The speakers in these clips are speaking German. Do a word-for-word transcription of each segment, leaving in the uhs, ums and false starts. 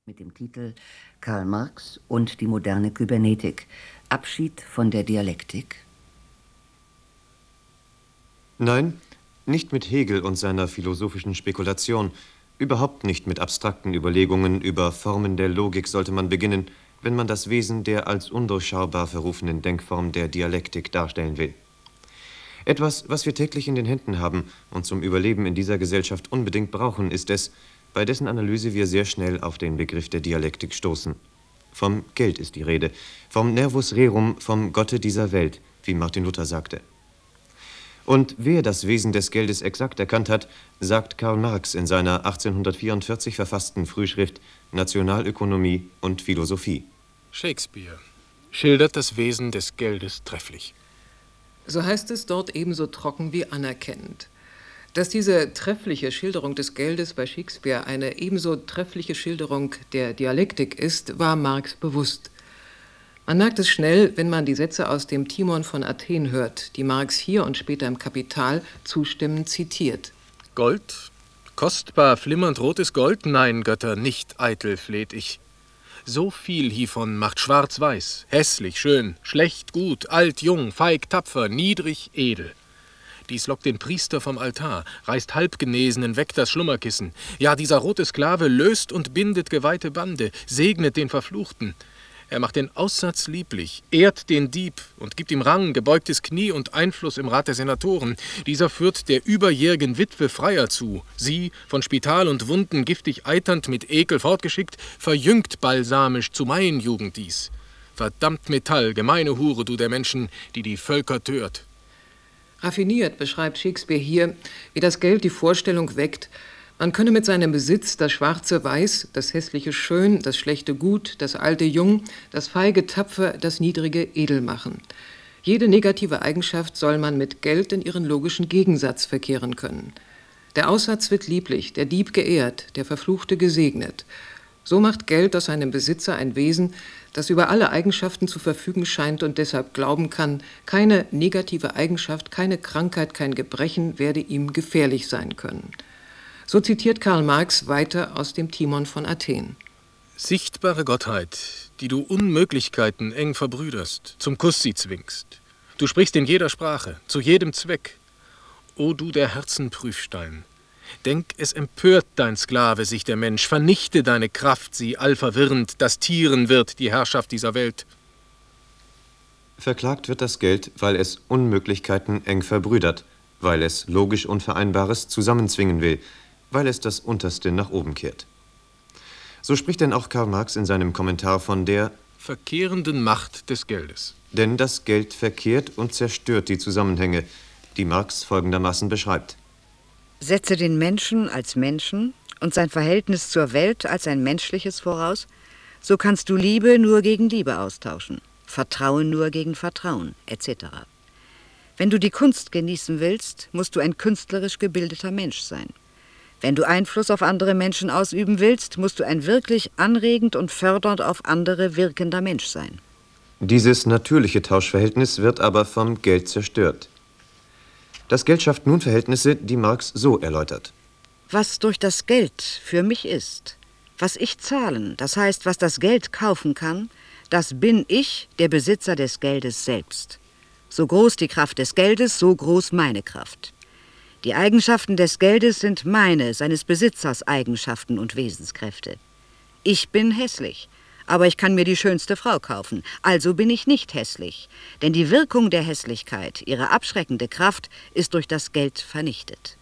Mit dem Titel Karl Marx und die moderne Kybernetik. Abschied von der Dialektik? Nein, nicht mit Hegel und seiner philosophischen Spekulation, überhaupt nicht mit abstrakten Überlegungen über Formen der Logik sollte man beginnen, wenn man das Wesen der als undurchschaubar verrufenen Denkform der Dialektik darstellen will. Etwas, was wir täglich in den Händen haben und zum Überleben in dieser Gesellschaft unbedingt brauchen, ist es, bei dessen Analyse wir sehr schnell auf den Begriff der Dialektik stoßen. Vom Geld ist die Rede, vom Nervus rerum, vom Gotte dieser Welt, wie Martin Luther sagte. Und wer das Wesen des Geldes exakt erkannt hat, sagt Karl Marx in seiner achtzehnhundertvierundvierzig verfassten Frühschrift Nationalökonomie und Philosophie. Shakespeare schildert das Wesen des Geldes trefflich. So heißt es dort ebenso trocken wie anerkennend. Dass diese treffliche Schilderung des Geldes bei Shakespeare eine ebenso treffliche Schilderung der Dialektik ist, war Marx bewusst. Man merkt es schnell, wenn man die Sätze aus dem Timon von Athen hört, die Marx hier und später im Kapital zustimmend zitiert. Gold? Kostbar, flimmernd rotes Gold? Nein, Götter, nicht eitel fleht ich. So viel hievon macht schwarz-weiß, hässlich, schön, schlecht, gut, alt, jung, feig, tapfer, niedrig, edel. Dies lockt den Priester vom Altar, reißt Halbgenesenen weg das Schlummerkissen. Ja, dieser rote Sklave löst und bindet geweihte Bande, segnet den Verfluchten. Er macht den Aussatz lieblich, ehrt den Dieb und gibt ihm Rang, gebeugtes Knie und Einfluss im Rat der Senatoren. Dieser führt der überjährigen Witwe Freier zu. Sie, von Spital und Wunden giftig eiternd mit Ekel fortgeschickt, verjüngt balsamisch zu Maienjugend dies. Verdammt Metall, gemeine Hure, du der Menschen, die die Völker tört. Raffiniert beschreibt Shakespeare hier, wie das Geld die Vorstellung weckt, man könne mit seinem Besitz das Schwarze weiß, das Hässliche schön, das Schlechte gut, das Alte jung, das Feige tapfer, das Niedrige edel machen. Jede negative Eigenschaft soll man mit Geld in ihren logischen Gegensatz verkehren können. Der Aussatz wird lieblich, der Dieb geehrt, der Verfluchte gesegnet. So macht Geld aus seinem Besitzer ein Wesen, das über alle Eigenschaften zu verfügen scheint und deshalb glauben kann, keine negative Eigenschaft, keine Krankheit, kein Gebrechen werde ihm gefährlich sein können. So zitiert Karl Marx weiter aus dem Timon von Athen. Sichtbare Gottheit, die du Unmöglichkeiten eng verbrüderst, zum Kuss sie zwingst. Du sprichst in jeder Sprache, zu jedem Zweck. O du der Herzen Prüfstein, denk, es empört dein Sklave sich der Mensch, vernichte deine Kraft, sie allverwirrend, das Tieren wird die Herrschaft dieser Welt. Verklagt wird das Geld, weil es Unmöglichkeiten eng verbrüdert, weil es logisch Unvereinbares zusammenzwingen will, weil es das Unterste nach oben kehrt. So spricht denn auch Karl Marx in seinem Kommentar von der verkehrenden Macht des Geldes. Denn das Geld verkehrt und zerstört die Zusammenhänge, die Marx folgendermaßen beschreibt. Setze den Menschen als Menschen und sein Verhältnis zur Welt als ein menschliches voraus, so kannst du Liebe nur gegen Liebe austauschen, Vertrauen nur gegen Vertrauen, et cetera. Wenn du die Kunst genießen willst, musst du ein künstlerisch gebildeter Mensch sein. Wenn du Einfluss auf andere Menschen ausüben willst, musst du ein wirklich anregend und fördernd auf andere wirkender Mensch sein. Dieses natürliche Tauschverhältnis wird aber vom Geld zerstört. Das Geld schafft nun Verhältnisse, die Marx so erläutert. Was durch das Geld für mich ist, was ich zahlen, das heißt, was das Geld kaufen kann, das bin ich, der Besitzer des Geldes selbst. So groß die Kraft des Geldes, so groß meine Kraft. Die Eigenschaften des Geldes sind meine, seines Besitzers Eigenschaften und Wesenskräfte. Ich bin hässlich, aber ich kann mir die schönste Frau kaufen, also bin ich nicht hässlich, denn die Wirkung der Hässlichkeit, ihre abschreckende Kraft, ist durch das Geld vernichtet.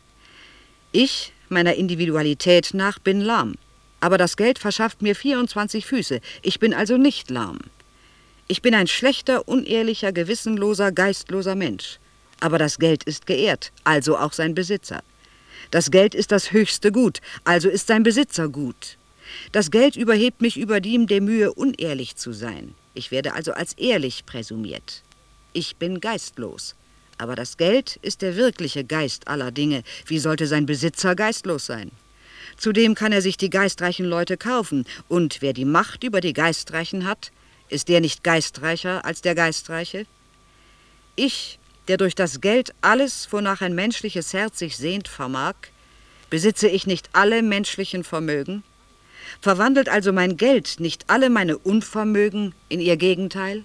Ich, meiner Individualität nach, bin lahm, aber das Geld verschafft mir vierundzwanzig Füße, ich bin also nicht lahm. Ich bin ein schlechter, unehrlicher, gewissenloser, geistloser Mensch. Aber das Geld ist geehrt, also auch sein Besitzer. Das Geld ist das höchste Gut, also ist sein Besitzer gut. Das Geld überhebt mich über dem der Mühe, unehrlich zu sein. Ich werde also als ehrlich präsumiert. Ich bin geistlos. Aber das Geld ist der wirkliche Geist aller Dinge. Wie sollte sein Besitzer geistlos sein? Zudem kann er sich die geistreichen Leute kaufen. Und wer die Macht über die Geistreichen hat, ist der nicht geistreicher als der Geistreiche? Ich, der durch das Geld alles, wonach ein menschliches Herz sich sehnt, vermag, besitze ich nicht alle menschlichen Vermögen? Verwandelt also mein Geld nicht alle meine Unvermögen in ihr Gegenteil?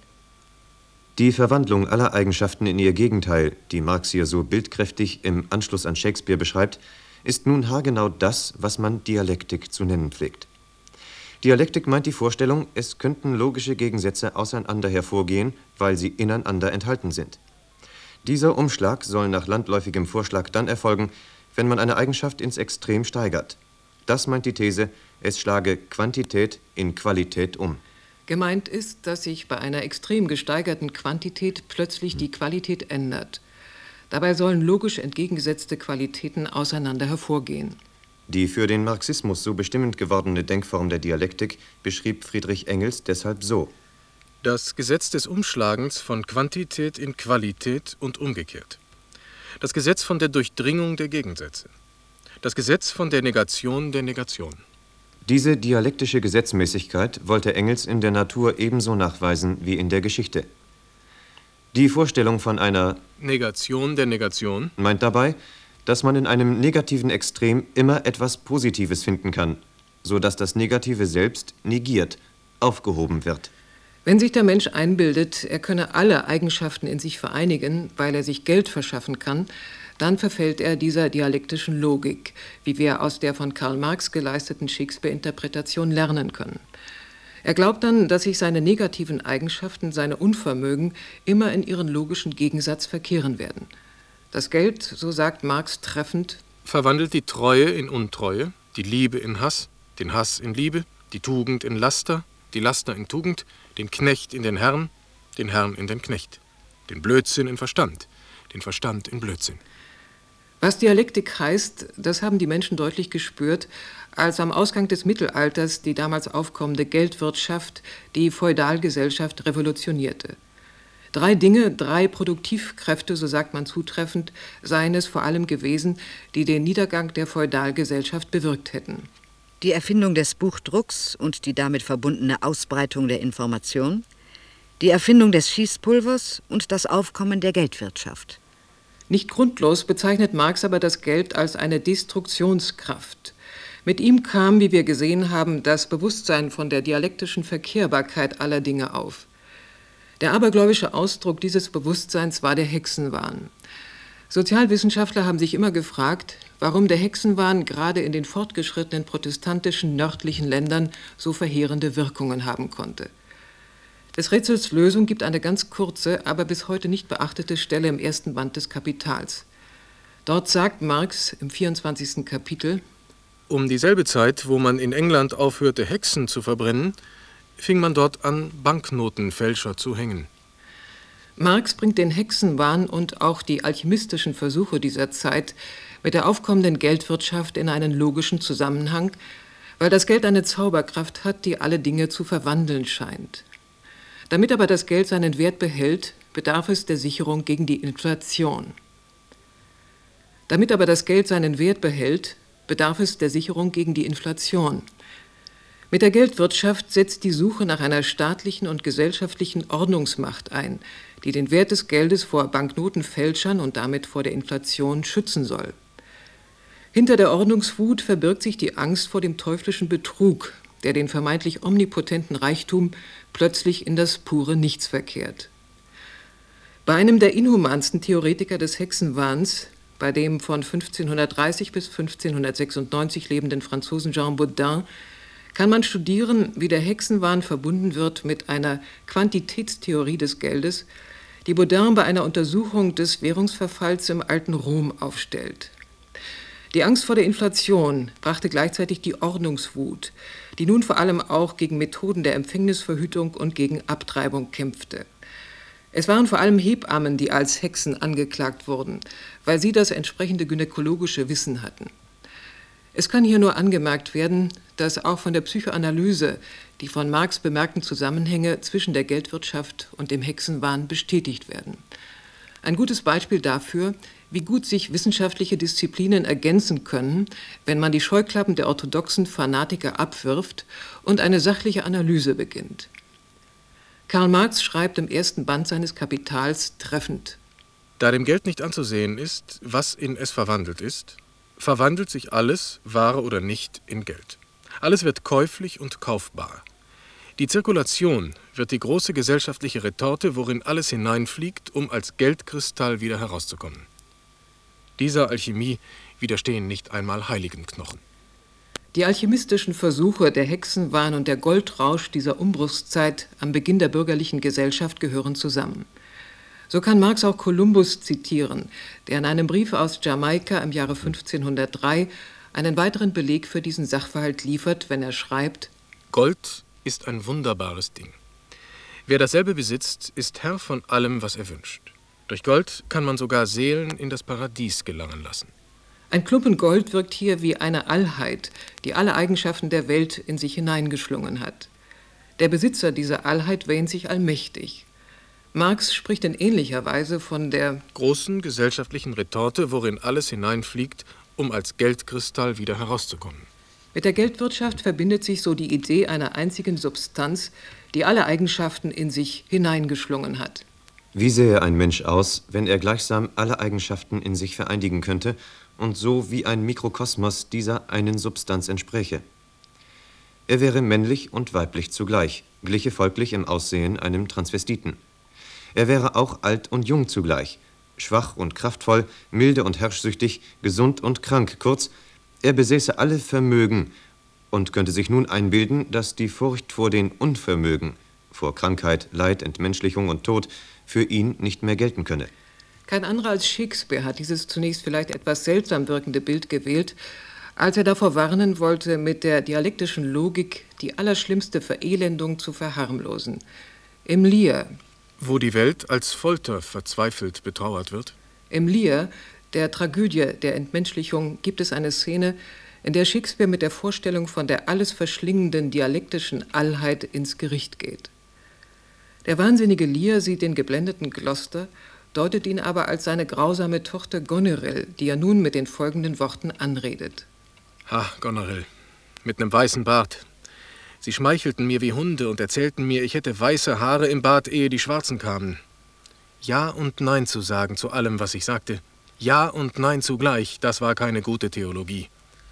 Die Verwandlung aller Eigenschaften in ihr Gegenteil, die Marx hier so bildkräftig im Anschluss an Shakespeare beschreibt, ist nun haargenau das, was man Dialektik zu nennen pflegt. Dialektik meint die Vorstellung, es könnten logische Gegensätze auseinander hervorgehen, weil sie ineinander enthalten sind. Dieser Umschlag soll nach landläufigem Vorschlag dann erfolgen, wenn man eine Eigenschaft ins Extrem steigert. Das meint die These, es schlage Quantität in Qualität um. Gemeint ist, dass sich bei einer extrem gesteigerten Quantität plötzlich die Qualität ändert. Dabei sollen logisch entgegengesetzte Qualitäten auseinander hervorgehen. Die für den Marxismus so bestimmend gewordene Denkform der Dialektik beschrieb Friedrich Engels deshalb so: Das Gesetz des Umschlagens von Quantität in Qualität und umgekehrt. Das Gesetz von der Durchdringung der Gegensätze. Das Gesetz von der Negation der Negation. Diese dialektische Gesetzmäßigkeit wollte Engels in der Natur ebenso nachweisen wie in der Geschichte. Die Vorstellung von einer Negation der Negation meint dabei, dass man in einem negativen Extrem immer etwas Positives finden kann, so dass das Negative selbst negiert, aufgehoben wird. Wenn sich der Mensch einbildet, er könne alle Eigenschaften in sich vereinigen, weil er sich Geld verschaffen kann, dann verfällt er dieser dialektischen Logik, wie wir aus der von Karl Marx geleisteten Shakespeare-Interpretation lernen können. Er glaubt dann, dass sich seine negativen Eigenschaften, seine Unvermögen, immer in ihren logischen Gegensatz verkehren werden. Das Geld, so sagt Marx treffend, verwandelt die Treue in Untreue, die Liebe in Hass, den Hass in Liebe, die Tugend in Laster, die Laster in Tugend, den Knecht in den Herrn, den Herrn in den Knecht, den Blödsinn in Verstand, den Verstand in Blödsinn. Was Dialektik heißt, das haben die Menschen deutlich gespürt, als am Ausgang des Mittelalters die damals aufkommende Geldwirtschaft die Feudalgesellschaft revolutionierte. Drei Dinge, drei Produktivkräfte, so sagt man zutreffend, seien es vor allem gewesen, die den Niedergang der Feudalgesellschaft bewirkt hätten. Die Erfindung des Buchdrucks und die damit verbundene Ausbreitung der Information, die Erfindung des Schießpulvers und das Aufkommen der Geldwirtschaft. Nicht grundlos bezeichnet Marx aber das Geld als eine Destruktionskraft. Mit ihm kam, wie wir gesehen haben, das Bewusstsein von der dialektischen Verkehrbarkeit aller Dinge auf. Der abergläubische Ausdruck dieses Bewusstseins war der Hexenwahn. Sozialwissenschaftler haben sich immer gefragt, warum der Hexenwahn gerade in den fortgeschrittenen protestantischen nördlichen Ländern so verheerende Wirkungen haben konnte. Des Rätsels Lösung gibt eine ganz kurze, aber bis heute nicht beachtete Stelle im ersten Band des Kapitals. Dort sagt Marx im vierundzwanzigsten Kapitel: Um dieselbe Zeit, wo man in England aufhörte, Hexen zu verbrennen, fing man dort an, Banknotenfälscher zu hängen. Marx bringt den Hexenwahn und auch die alchemistischen Versuche dieser Zeit mit der aufkommenden Geldwirtschaft in einen logischen Zusammenhang, weil das Geld eine Zauberkraft hat, die alle Dinge zu verwandeln scheint. Damit aber das Geld seinen Wert behält, bedarf es der Sicherung gegen die Inflation. Damit aber das Geld seinen Wert behält, bedarf es der Sicherung gegen die Inflation. Mit der Geldwirtschaft setzt die Suche nach einer staatlichen und gesellschaftlichen Ordnungsmacht ein, die den Wert des Geldes vor Banknotenfälschern und damit vor der Inflation schützen soll. Hinter der Ordnungswut verbirgt sich die Angst vor dem teuflischen Betrug, der den vermeintlich omnipotenten Reichtum plötzlich in das pure Nichts verkehrt. Bei einem der inhumansten Theoretiker des Hexenwahns, bei dem von fünfzehnhundertdreißig bis fünfzehnhundertsechsundneunzig lebenden Franzosen Jean Bodin, kann man studieren, wie der Hexenwahn verbunden wird mit einer Quantitätstheorie des Geldes, die Bodin bei einer Untersuchung des Währungsverfalls im alten Rom aufstellt. Die Angst vor der Inflation brachte gleichzeitig die Ordnungswut, die nun vor allem auch gegen Methoden der Empfängnisverhütung und gegen Abtreibung kämpfte. Es waren vor allem Hebammen, die als Hexen angeklagt wurden, weil sie das entsprechende gynäkologische Wissen hatten. Es kann hier nur angemerkt werden, dass auch von der Psychoanalyse die von Marx bemerkten Zusammenhänge zwischen der Geldwirtschaft und dem Hexenwahn bestätigt werden. Ein gutes Beispiel dafür, wie gut sich wissenschaftliche Disziplinen ergänzen können, wenn man die Scheuklappen der orthodoxen Fanatiker abwirft und eine sachliche Analyse beginnt. Karl Marx schreibt im ersten Band seines Kapitals treffend: Da dem Geld nicht anzusehen ist, was in es verwandelt ist, verwandelt sich alles, wahre oder nicht, in Geld. Alles wird käuflich und kaufbar. Die Zirkulation wird die große gesellschaftliche Retorte, worin alles hineinfliegt, um als Geldkristall wieder herauszukommen. Dieser Alchemie widerstehen nicht einmal Heiligenknochen. Die alchemistischen Versuche der Hexenwahn und der Goldrausch dieser Umbruchszeit am Beginn der bürgerlichen Gesellschaft gehören zusammen. So kann Marx auch Kolumbus zitieren, der in einem Brief aus Jamaika im Jahre fünfzehnhundertdrei einen weiteren Beleg für diesen Sachverhalt liefert, wenn er schreibt: Gold ist ein wunderbares Ding. Wer dasselbe besitzt, ist Herr von allem, was er wünscht. Durch Gold kann man sogar Seelen in das Paradies gelangen lassen. Ein Klumpen Gold wirkt hier wie eine Allheit, die alle Eigenschaften der Welt in sich hineingeschlungen hat. Der Besitzer dieser Allheit wähnt sich allmächtig. Marx spricht in ähnlicher Weise von der großen gesellschaftlichen Retorte, worin alles hineinfliegt, um als Geldkristall wieder herauszukommen. Mit der Geldwirtschaft verbindet sich so die Idee einer einzigen Substanz, die alle Eigenschaften in sich hineingeschlungen hat. Wie sähe ein Mensch aus, wenn er gleichsam alle Eigenschaften in sich vereinigen könnte und so wie ein Mikrokosmos dieser einen Substanz entspräche? Er wäre männlich und weiblich zugleich, gliche folglich im Aussehen einem Transvestiten. Er wäre auch alt und jung zugleich, schwach und kraftvoll, milde und herrschsüchtig, gesund und krank, kurz, er besäße alle Vermögen und könnte sich nun einbilden, dass die Furcht vor den Unvermögen, vor Krankheit, Leid, Entmenschlichung und Tod für ihn nicht mehr gelten könne. Kein anderer als Shakespeare hat dieses zunächst vielleicht etwas seltsam wirkende Bild gewählt, als er davor warnen wollte, mit der dialektischen Logik die allerschlimmste Verelendung zu verharmlosen. Im Lear, wo die Welt als Folter verzweifelt betrauert wird? Im Lear, der Tragödie der Entmenschlichung, gibt es eine Szene, in der Shakespeare mit der Vorstellung von der alles verschlingenden dialektischen Allheit ins Gericht geht. Der wahnsinnige Lear sieht den geblendeten Gloucester, deutet ihn aber als seine grausame Tochter Goneril, die er nun mit den folgenden Worten anredet. Ha, Goneril, mit nem weißen Bart. Sie schmeichelten mir wie Hunde und erzählten mir, ich hätte weiße Haare im Bart, ehe die Schwarzen kamen. Ja und Nein zu sagen zu allem, was ich sagte. Ja und Nein zugleich, das war keine gute Theologie.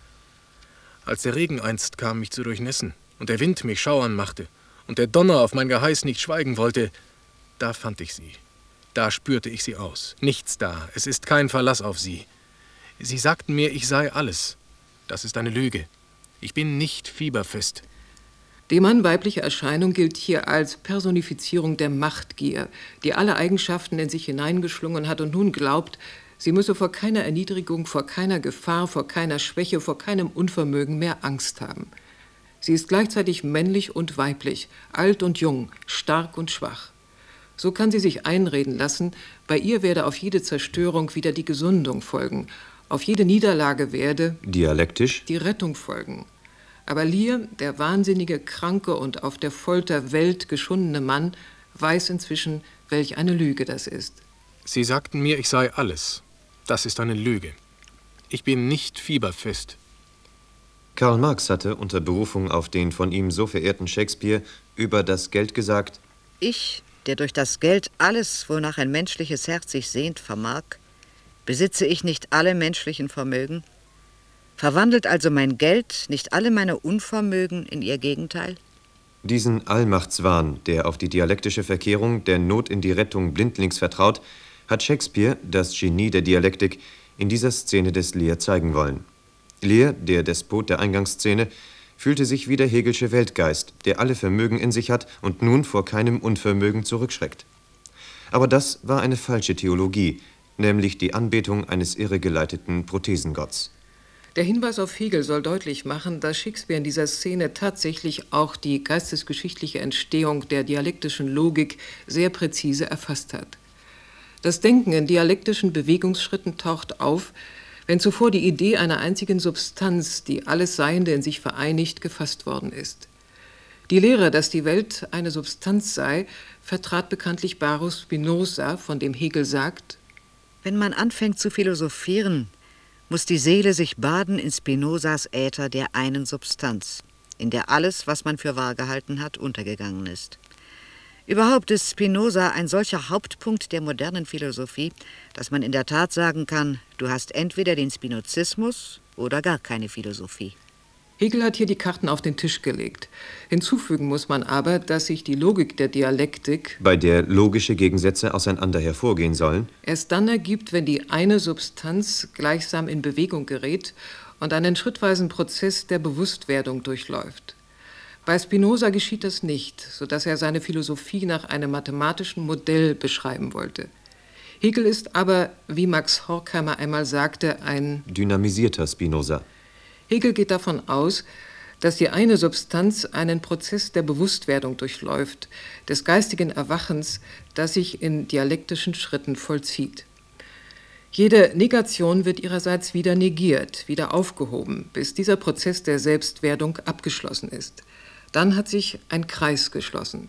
Als der Regen einst kam, mich zu durchnässen, und der Wind mich schauern machte, und der Donner auf mein Geheiß nicht schweigen wollte, da fand ich sie. Da spürte ich sie aus. Nichts da, es ist kein Verlass auf sie. Sie sagten mir, ich sei alles. Das ist eine Lüge. Ich bin nicht fieberfest. Die mannweibliche Erscheinung gilt hier als Personifizierung der Machtgier, die alle Eigenschaften in sich hineingeschlungen hat und nun glaubt, sie müsse vor keiner Erniedrigung, vor keiner Gefahr, vor keiner Schwäche, vor keinem Unvermögen mehr Angst haben. Sie ist gleichzeitig männlich und weiblich, alt und jung, stark und schwach. So kann sie sich einreden lassen, bei ihr werde auf jede Zerstörung wieder die Gesundung folgen, auf jede Niederlage werde dialektisch die Rettung folgen. Aber Lear, der wahnsinnige, kranke und auf der Folterwelt geschundene Mann, weiß inzwischen, welch eine Lüge das ist. Sie sagten mir, ich sei alles. Das ist eine Lüge. Ich bin nicht fieberfest. Karl Marx hatte unter Berufung auf den von ihm so verehrten Shakespeare über das Geld gesagt: Ich, der durch das Geld alles, wonach ein menschliches Herz sich sehnt, vermag, besitze ich nicht alle menschlichen Vermögen? Verwandelt also mein Geld nicht alle meine Unvermögen in ihr Gegenteil? Diesen Allmachtswahn, der auf die dialektische Verkehrung der Not in die Rettung blindlings vertraut, hat Shakespeare, das Genie der Dialektik, in dieser Szene des Lear zeigen wollen. Lear, der Despot der Eingangsszene, fühlte sich wie der Hegelsche Weltgeist, der alle Vermögen in sich hat und nun vor keinem Unvermögen zurückschreckt. Aber das war eine falsche Theologie, nämlich die Anbetung eines irregeleiteten Prothesengotts. Der Hinweis auf Hegel soll deutlich machen, dass Shakespeare in dieser Szene tatsächlich auch die geistesgeschichtliche Entstehung der dialektischen Logik sehr präzise erfasst hat. Das Denken in dialektischen Bewegungsschritten taucht auf, wenn zuvor die Idee einer einzigen Substanz, die alles Seiende in sich vereinigt, gefasst worden ist. Die Lehre, dass die Welt eine Substanz sei, vertrat bekanntlich Baruch Spinoza, von dem Hegel sagt: Wenn man anfängt zu philosophieren, muss die Seele sich baden in Spinozas Äther der einen Substanz, in der alles, was man für wahr gehalten hat, untergegangen ist. Überhaupt ist Spinoza ein solcher Hauptpunkt der modernen Philosophie, dass man in der Tat sagen kann, du hast entweder den Spinozismus oder gar keine Philosophie. Hegel hat hier die Karten auf den Tisch gelegt. Hinzufügen muss man aber, dass sich die Logik der Dialektik, bei der logische Gegensätze auseinander hervorgehen sollen, erst dann ergibt, wenn die eine Substanz gleichsam in Bewegung gerät und einen schrittweisen Prozess der Bewusstwerdung durchläuft. Bei Spinoza geschieht das nicht, sodass er seine Philosophie nach einem mathematischen Modell beschreiben wollte. Hegel ist aber, wie Max Horkheimer einmal sagte, ein dynamisierter Spinoza. Hegel geht davon aus, dass die eine Substanz einen Prozess der Bewusstwerdung durchläuft, des geistigen Erwachens, das sich in dialektischen Schritten vollzieht. Jede Negation wird ihrerseits wieder negiert, wieder aufgehoben, bis dieser Prozess der Selbstwerdung abgeschlossen ist. Dann hat sich ein Kreis geschlossen.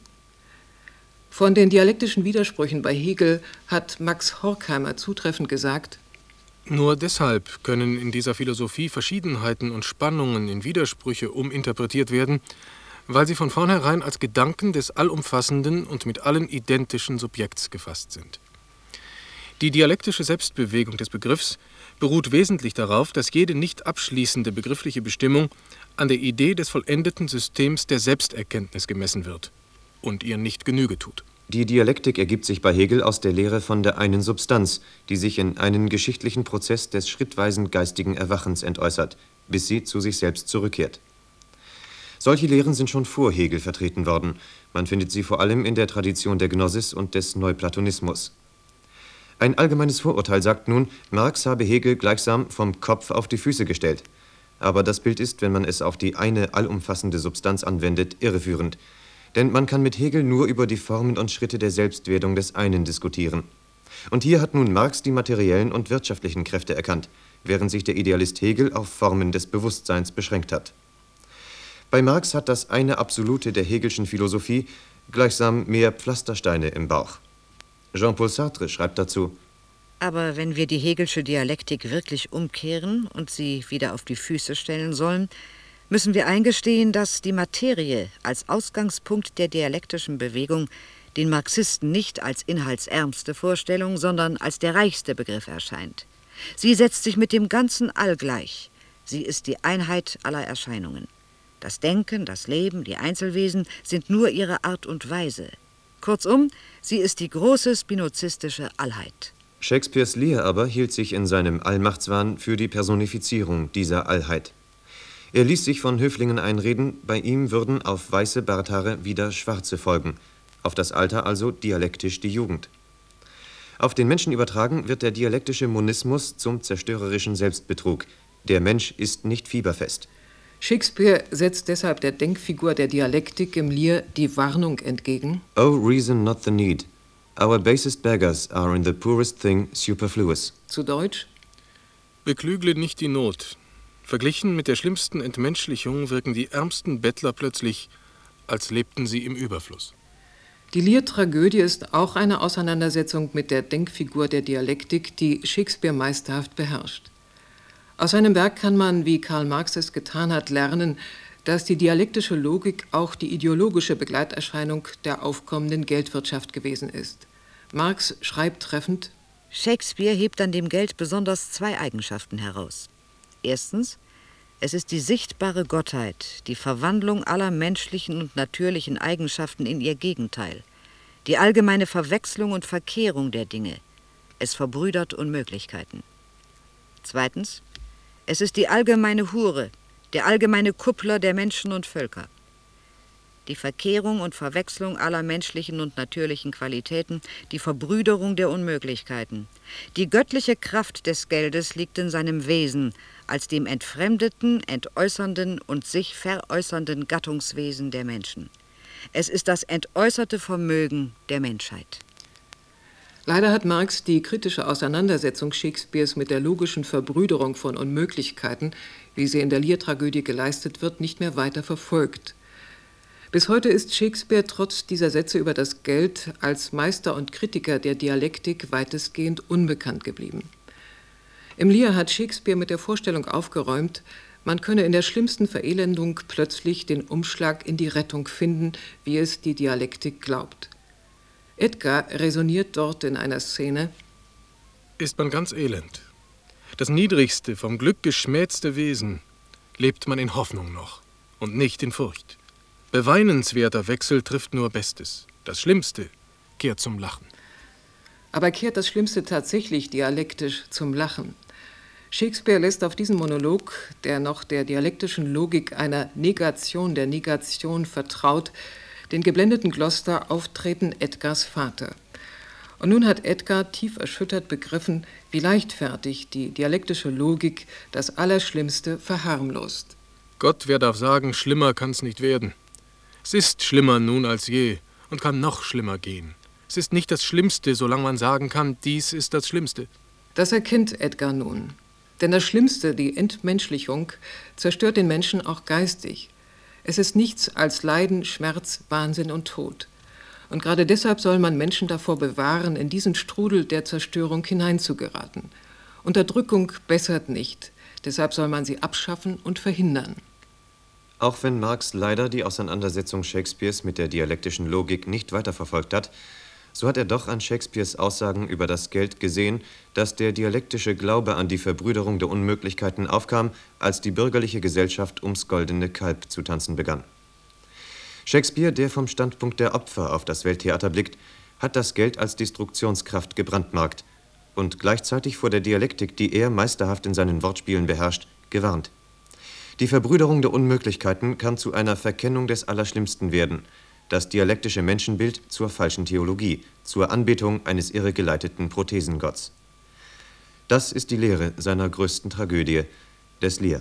Von den dialektischen Widersprüchen bei Hegel hat Max Horkheimer zutreffend gesagt: Nur deshalb können in dieser Philosophie Verschiedenheiten und Spannungen in Widersprüche uminterpretiert werden, weil sie von vornherein als Gedanken des allumfassenden und mit allen identischen Subjekts gefasst sind. Die dialektische Selbstbewegung des Begriffs beruht wesentlich darauf, dass jede nicht abschließende begriffliche Bestimmung an der Idee des vollendeten Systems der Selbsterkenntnis gemessen wird und ihr nicht Genüge tut. Die Dialektik ergibt sich bei Hegel aus der Lehre von der einen Substanz, die sich in einen geschichtlichen Prozess des schrittweisen geistigen Erwachens entäußert, bis sie zu sich selbst zurückkehrt. Solche Lehren sind schon vor Hegel vertreten worden. Man findet sie vor allem in der Tradition der Gnosis und des Neuplatonismus. Ein allgemeines Vorurteil sagt nun, Marx habe Hegel gleichsam vom Kopf auf die Füße gestellt. Aber das Bild ist, wenn man es auf die eine allumfassende Substanz anwendet, irreführend. Denn man kann mit Hegel nur über die Formen und Schritte der Selbstwerdung des einen diskutieren. Und hier hat nun Marx die materiellen und wirtschaftlichen Kräfte erkannt, während sich der Idealist Hegel auf Formen des Bewusstseins beschränkt hat. Bei Marx hat das eine Absolute der Hegelschen Philosophie gleichsam mehr Pflastersteine im Bauch. Jean-Paul Sartre schreibt dazu: Aber wenn wir die Hegelsche Dialektik wirklich umkehren und sie wieder auf die Füße stellen sollen, müssen wir eingestehen, dass die Materie als Ausgangspunkt der dialektischen Bewegung den Marxisten nicht als inhaltsärmste Vorstellung, sondern als der reichste Begriff erscheint. Sie setzt sich mit dem ganzen All gleich. Sie ist die Einheit aller Erscheinungen. Das Denken, das Leben, die Einzelwesen sind nur ihre Art und Weise. Kurzum, sie ist die große spinozistische Allheit. Shakespeares Lear aber hielt sich in seinem Allmachtswahn für die Personifizierung dieser Allheit. Er ließ sich von Höflingen einreden, bei ihm würden auf weiße Barthaare wieder schwarze folgen, auf das Alter also dialektisch die Jugend. Auf den Menschen übertragen wird der dialektische Monismus zum zerstörerischen Selbstbetrug. Der Mensch ist nicht fieberfest. Shakespeare setzt deshalb der Denkfigur der Dialektik im Lear die Warnung entgegen: Oh, reason not the need. Our basest beggars are in the poorest thing superfluous. Zu Deutsch: Beklügle nicht die Not. Verglichen mit der schlimmsten Entmenschlichung wirken die ärmsten Bettler plötzlich, als lebten sie im Überfluss. Die Lear-Tragödie ist auch eine Auseinandersetzung mit der Denkfigur der Dialektik, die Shakespeare meisterhaft beherrscht. Aus seinem Werk kann man, wie Karl Marx es getan hat, lernen, dass die dialektische Logik auch die ideologische Begleiterscheinung der aufkommenden Geldwirtschaft gewesen ist. Marx schreibt treffend: Shakespeare hebt an dem Geld besonders zwei Eigenschaften heraus. Erstens, es ist die sichtbare Gottheit, die Verwandlung aller menschlichen und natürlichen Eigenschaften in ihr Gegenteil, die allgemeine Verwechslung und Verkehrung der Dinge. Es verbrüdert Unmöglichkeiten. Zweitens, es ist die allgemeine Hure, der allgemeine Kuppler der Menschen und Völker. Die Verkehrung und Verwechslung aller menschlichen und natürlichen Qualitäten, die Verbrüderung der Unmöglichkeiten. Die göttliche Kraft des Geldes liegt in seinem Wesen, als dem entfremdeten, entäußernden und sich veräußernden Gattungswesen der Menschen. Es ist das entäußerte Vermögen der Menschheit. Leider hat Marx die kritische Auseinandersetzung Shakespeares mit der logischen Verbrüderung von Unmöglichkeiten, wie sie in der Lear-Tragödie geleistet wird, nicht mehr weiter verfolgt. Bis heute ist Shakespeare trotz dieser Sätze über das Geld als Meister und Kritiker der Dialektik weitestgehend unbekannt geblieben. Im Lear hat Shakespeare mit der Vorstellung aufgeräumt, man könne in der schlimmsten Verelendung plötzlich den Umschlag in die Rettung finden, wie es die Dialektik glaubt. Edgar resoniert dort in einer Szene: Ist man ganz elend, das niedrigste, vom Glück geschmähzte Wesen, lebt man in Hoffnung noch und nicht in Furcht. Beweinenswerter Wechsel trifft nur Bestes. Das Schlimmste kehrt zum Lachen. Aber kehrt das Schlimmste tatsächlich dialektisch zum Lachen? Shakespeare lässt auf diesen Monolog, der noch der dialektischen Logik einer Negation der Negation vertraut, den geblendeten Gloster auftreten Edgars Vater. Und nun hat Edgar tief erschüttert begriffen, wie leichtfertig die dialektische Logik das Allerschlimmste verharmlost. Gott, wer darf sagen, schlimmer kann's nicht werden. Es ist schlimmer nun als je und kann noch schlimmer gehen. Es ist nicht das Schlimmste, solange man sagen kann, dies ist das Schlimmste. Das erkennt Edgar nun. Denn das Schlimmste, die Entmenschlichung, zerstört den Menschen auch geistig. Es ist nichts als Leiden, Schmerz, Wahnsinn und Tod. Und gerade deshalb soll man Menschen davor bewahren, in diesen Strudel der Zerstörung hineinzugeraten. Unterdrückung bessert nicht, deshalb soll man sie abschaffen und verhindern. Auch wenn Marx leider die Auseinandersetzung Shakespeares mit der dialektischen Logik nicht weiterverfolgt hat, so hat er doch an Shakespeares Aussagen über das Geld gesehen, dass der dialektische Glaube an die Verbrüderung der Unmöglichkeiten aufkam, als die bürgerliche Gesellschaft ums goldene Kalb zu tanzen begann. Shakespeare, der vom Standpunkt der Opfer auf das Welttheater blickt, hat das Geld als Destruktionskraft gebrandmarkt und gleichzeitig vor der Dialektik, die er meisterhaft in seinen Wortspielen beherrscht, gewarnt. Die Verbrüderung der Unmöglichkeiten kann zu einer Verkennung des Allerschlimmsten werden, das dialektische Menschenbild zur falschen Theologie, zur Anbetung eines irregeleiteten Prothesengotts. Das ist die Lehre seiner größten Tragödie, des Lear.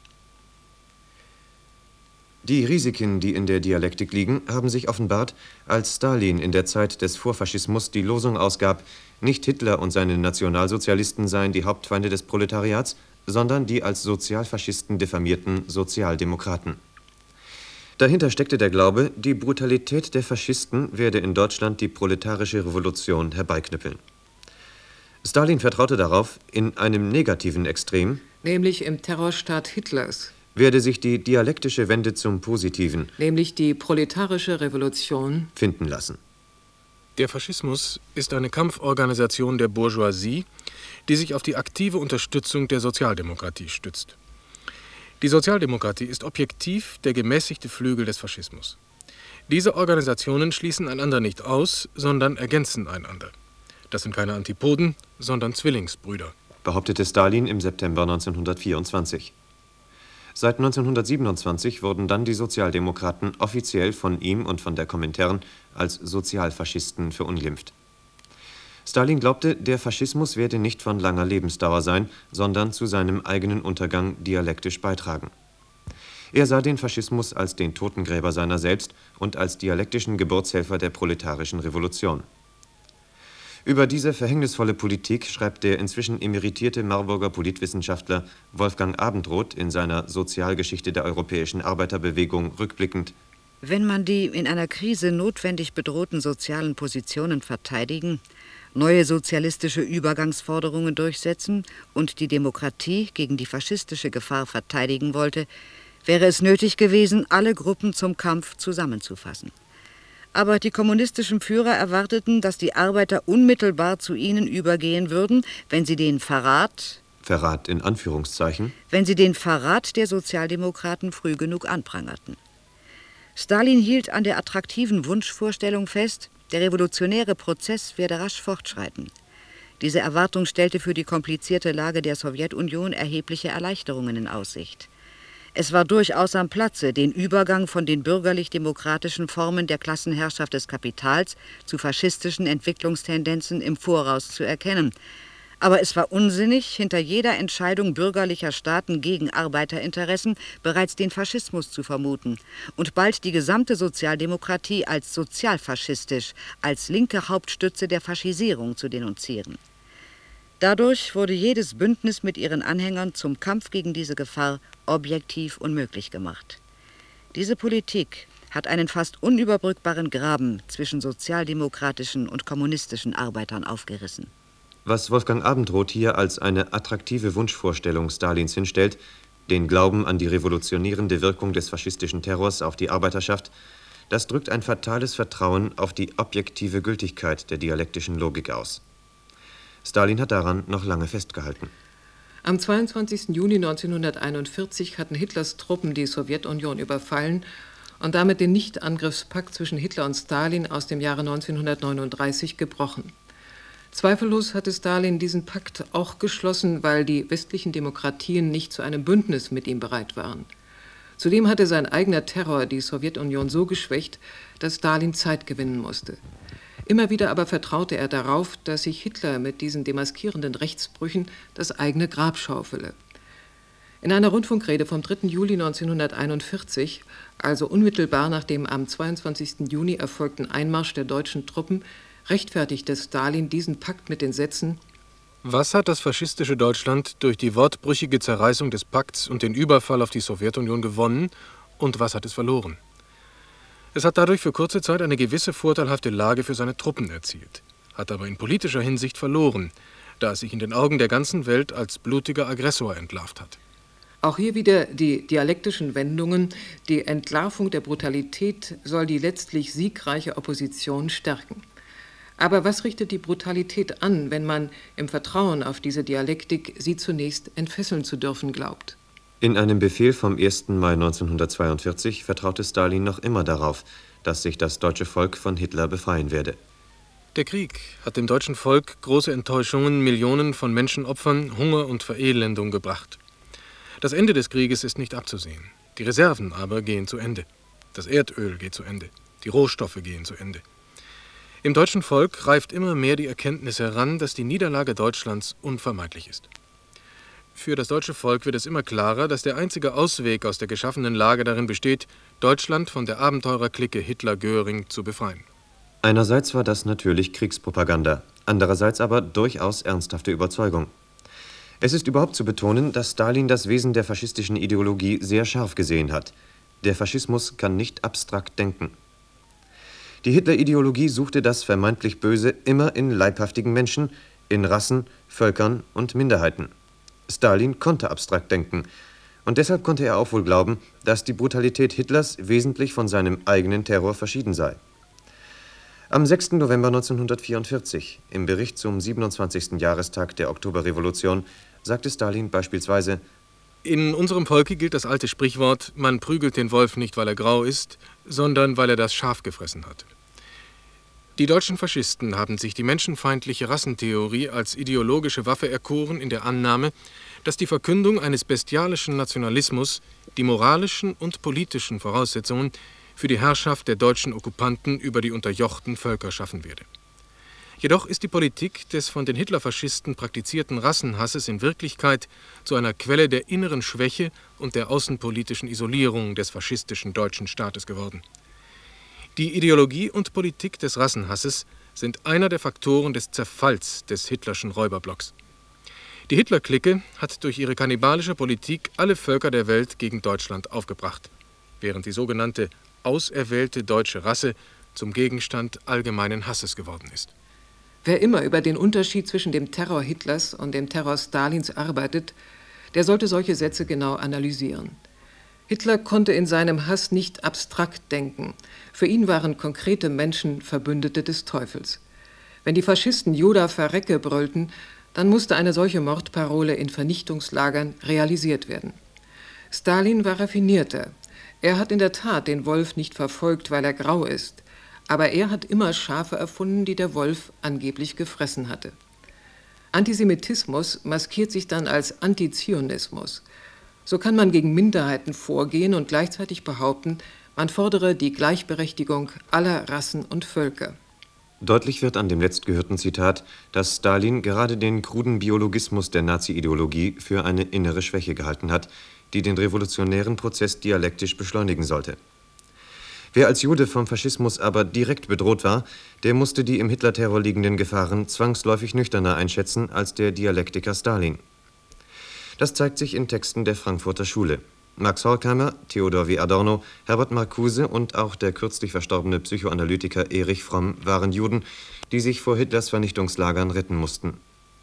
Die Risiken, die in der Dialektik liegen, haben sich offenbart, als Stalin in der Zeit des Vorfaschismus die Losung ausgab, nicht Hitler und seine Nationalsozialisten seien die Hauptfeinde des Proletariats, sondern die als Sozialfaschisten diffamierten Sozialdemokraten. Dahinter steckte der Glaube, die Brutalität der Faschisten werde in Deutschland die proletarische Revolution herbeiknüppeln. Stalin vertraute darauf, in einem negativen Extrem, Nämlich im Terrorstaat Hitlers, werde sich die dialektische Wende zum Positiven, nämlich die proletarische Revolution, finden lassen. Der Faschismus ist eine Kampforganisation der Bourgeoisie, die sich auf die aktive Unterstützung der Sozialdemokratie stützt. Die Sozialdemokratie ist objektiv der gemäßigte Flügel des Faschismus. Diese Organisationen schließen einander nicht aus, sondern ergänzen einander. Das sind keine Antipoden, sondern Zwillingsbrüder, behauptete Stalin im September neunzehnhundertvierundzwanzig. Seit neunzehnhundertsiebenundzwanzig wurden dann die Sozialdemokraten offiziell von ihm und von der Komintern als Sozialfaschisten verunglimpft. Stalin glaubte, der Faschismus werde nicht von langer Lebensdauer sein, sondern zu seinem eigenen Untergang dialektisch beitragen. Er sah den Faschismus als den Totengräber seiner selbst und als dialektischen Geburtshelfer der proletarischen Revolution. Über diese verhängnisvolle Politik schreibt der inzwischen emeritierte Marburger Politwissenschaftler Wolfgang Abendroth in seiner Sozialgeschichte der europäischen Arbeiterbewegung rückblickend: Wenn man die in einer Krise notwendig bedrohten sozialen Positionen verteidigen, neue sozialistische Übergangsforderungen durchsetzen und die Demokratie gegen die faschistische Gefahr verteidigen wollte, wäre es nötig gewesen, alle Gruppen zum Kampf zusammenzufassen. Aber die kommunistischen Führer erwarteten, dass die Arbeiter unmittelbar zu ihnen übergehen würden, wenn sie den Verrat, Verrat in Anführungszeichen, wenn sie den Verrat der Sozialdemokraten früh genug anprangerten. Stalin hielt an der attraktiven Wunschvorstellung fest, der revolutionäre Prozess werde rasch fortschreiten. Diese Erwartung stellte für die komplizierte Lage der Sowjetunion erhebliche Erleichterungen in Aussicht. Es war durchaus am Platze, den Übergang von den bürgerlich-demokratischen Formen der Klassenherrschaft des Kapitals zu faschistischen Entwicklungstendenzen im Voraus zu erkennen. Aber es war unsinnig, hinter jeder Entscheidung bürgerlicher Staaten gegen Arbeiterinteressen bereits den Faschismus zu vermuten und bald die gesamte Sozialdemokratie als sozialfaschistisch, als linke Hauptstütze der Faschisierung zu denunzieren. Dadurch wurde jedes Bündnis mit ihren Anhängern zum Kampf gegen diese Gefahr objektiv unmöglich gemacht. Diese Politik hat einen fast unüberbrückbaren Graben zwischen sozialdemokratischen und kommunistischen Arbeitern aufgerissen. Was Wolfgang Abendroth hier als eine attraktive Wunschvorstellung Stalins hinstellt, den Glauben an die revolutionierende Wirkung des faschistischen Terrors auf die Arbeiterschaft, das drückt ein fatales Vertrauen auf die objektive Gültigkeit der dialektischen Logik aus. Stalin hat daran noch lange festgehalten. Am zweiundzwanzigsten Juni neunzehnhunderteinundvierzig hatten Hitlers Truppen die Sowjetunion überfallen und damit den Nichtangriffspakt zwischen Hitler und Stalin aus dem Jahre neunzehnhundertneununddreißig gebrochen. Zweifellos hatte Stalin diesen Pakt auch geschlossen, weil die westlichen Demokratien nicht zu einem Bündnis mit ihm bereit waren. Zudem hatte sein eigener Terror die Sowjetunion so geschwächt, dass Stalin Zeit gewinnen musste. Immer wieder aber vertraute er darauf, dass sich Hitler mit diesen demaskierenden Rechtsbrüchen das eigene Grab schaufele. In einer Rundfunkrede vom dritten Juli neunzehnhunderteinundvierzig, also unmittelbar nach dem am zweiundzwanzigsten Juni erfolgten Einmarsch der deutschen Truppen, rechtfertigte Stalin diesen Pakt mit den Sätzen: Was hat das faschistische Deutschland durch die wortbrüchige Zerreißung des Pakts und den Überfall auf die Sowjetunion gewonnen und was hat es verloren? Es hat dadurch für kurze Zeit eine gewisse vorteilhafte Lage für seine Truppen erzielt, hat aber in politischer Hinsicht verloren, da es sich in den Augen der ganzen Welt als blutiger Aggressor entlarvt hat. Auch hier wieder die dialektischen Wendungen. Die Entlarvung der Brutalität soll die letztlich siegreiche Opposition stärken. Aber was richtet die Brutalität an, wenn man im Vertrauen auf diese Dialektik sie zunächst entfesseln zu dürfen glaubt? In einem Befehl vom ersten Mai neunzehnhundertzweiundvierzig vertraute Stalin noch immer darauf, dass sich das deutsche Volk von Hitler befreien werde. Der Krieg hat dem deutschen Volk große Enttäuschungen, Millionen von Menschenopfern, Hunger und Verelendung gebracht. Das Ende des Krieges ist nicht abzusehen. Die Reserven aber gehen zu Ende. Das Erdöl geht zu Ende. Die Rohstoffe gehen zu Ende. Im deutschen Volk reift immer mehr die Erkenntnis heran, dass die Niederlage Deutschlands unvermeidlich ist. Für das deutsche Volk wird es immer klarer, dass der einzige Ausweg aus der geschaffenen Lage darin besteht, Deutschland von der Abenteurerclique Hitler-Göring zu befreien. Einerseits war das natürlich Kriegspropaganda, andererseits aber durchaus ernsthafte Überzeugung. Es ist überhaupt zu betonen, dass Stalin das Wesen der faschistischen Ideologie sehr scharf gesehen hat. Der Faschismus kann nicht abstrakt denken. Die Hitler-Ideologie suchte das vermeintlich Böse immer in leibhaftigen Menschen, in Rassen, Völkern und Minderheiten. Stalin konnte abstrakt denken und deshalb konnte er auch wohl glauben, dass die Brutalität Hitlers wesentlich von seinem eigenen Terror verschieden sei. Am sechsten November neunzehnhundertvierundvierzig, im Bericht zum siebenundzwanzigsten Jahrestag der Oktoberrevolution, sagte Stalin beispielsweise: In unserem Volke gilt das alte Sprichwort, man prügelt den Wolf nicht, weil er grau ist, sondern weil er das Schaf gefressen hat. Die deutschen Faschisten haben sich die menschenfeindliche Rassentheorie als ideologische Waffe erkoren in der Annahme, dass die Verkündung eines bestialischen Nationalismus die moralischen und politischen Voraussetzungen für die Herrschaft der deutschen Okkupanten über die unterjochten Völker schaffen werde. Jedoch ist die Politik des von den Hitlerfaschisten praktizierten Rassenhasses in Wirklichkeit zu einer Quelle der inneren Schwäche und der außenpolitischen Isolierung des faschistischen deutschen Staates geworden. Die Ideologie und Politik des Rassenhasses sind einer der Faktoren des Zerfalls des hitlerschen Räuberblocks. Die Hitler-Clique hat durch ihre kannibalische Politik alle Völker der Welt gegen Deutschland aufgebracht, während die sogenannte auserwählte deutsche Rasse zum Gegenstand allgemeinen Hasses geworden ist. Wer immer über den Unterschied zwischen dem Terror Hitlers und dem Terror Stalins arbeitet, der sollte solche Sätze genau analysieren. Hitler konnte in seinem Hass nicht abstrakt denken. Für ihn waren konkrete Menschen Verbündete des Teufels. Wenn die Faschisten Joda verrecke brüllten, dann musste eine solche Mordparole in Vernichtungslagern realisiert werden. Stalin war raffinierter. Er hat in der Tat den Wolf nicht verfolgt, weil er grau ist. Aber er hat immer Schafe erfunden, die der Wolf angeblich gefressen hatte. Antisemitismus maskiert sich dann als Antizionismus. So kann man gegen Minderheiten vorgehen und gleichzeitig behaupten, man fordere die Gleichberechtigung aller Rassen und Völker. Deutlich wird an dem letztgehörten Zitat, dass Stalin gerade den kruden Biologismus der Nazi-Ideologie für eine innere Schwäche gehalten hat, die den revolutionären Prozess dialektisch beschleunigen sollte. Wer als Jude vom Faschismus aber direkt bedroht war, der musste die im Hitler-Terror liegenden Gefahren zwangsläufig nüchterner einschätzen als der Dialektiker Stalin. Das zeigt sich in Texten der Frankfurter Schule. Max Horkheimer, Theodor W. Adorno, Herbert Marcuse und auch der kürzlich verstorbene Psychoanalytiker Erich Fromm waren Juden, die sich vor Hitlers Vernichtungslagern retten mussten.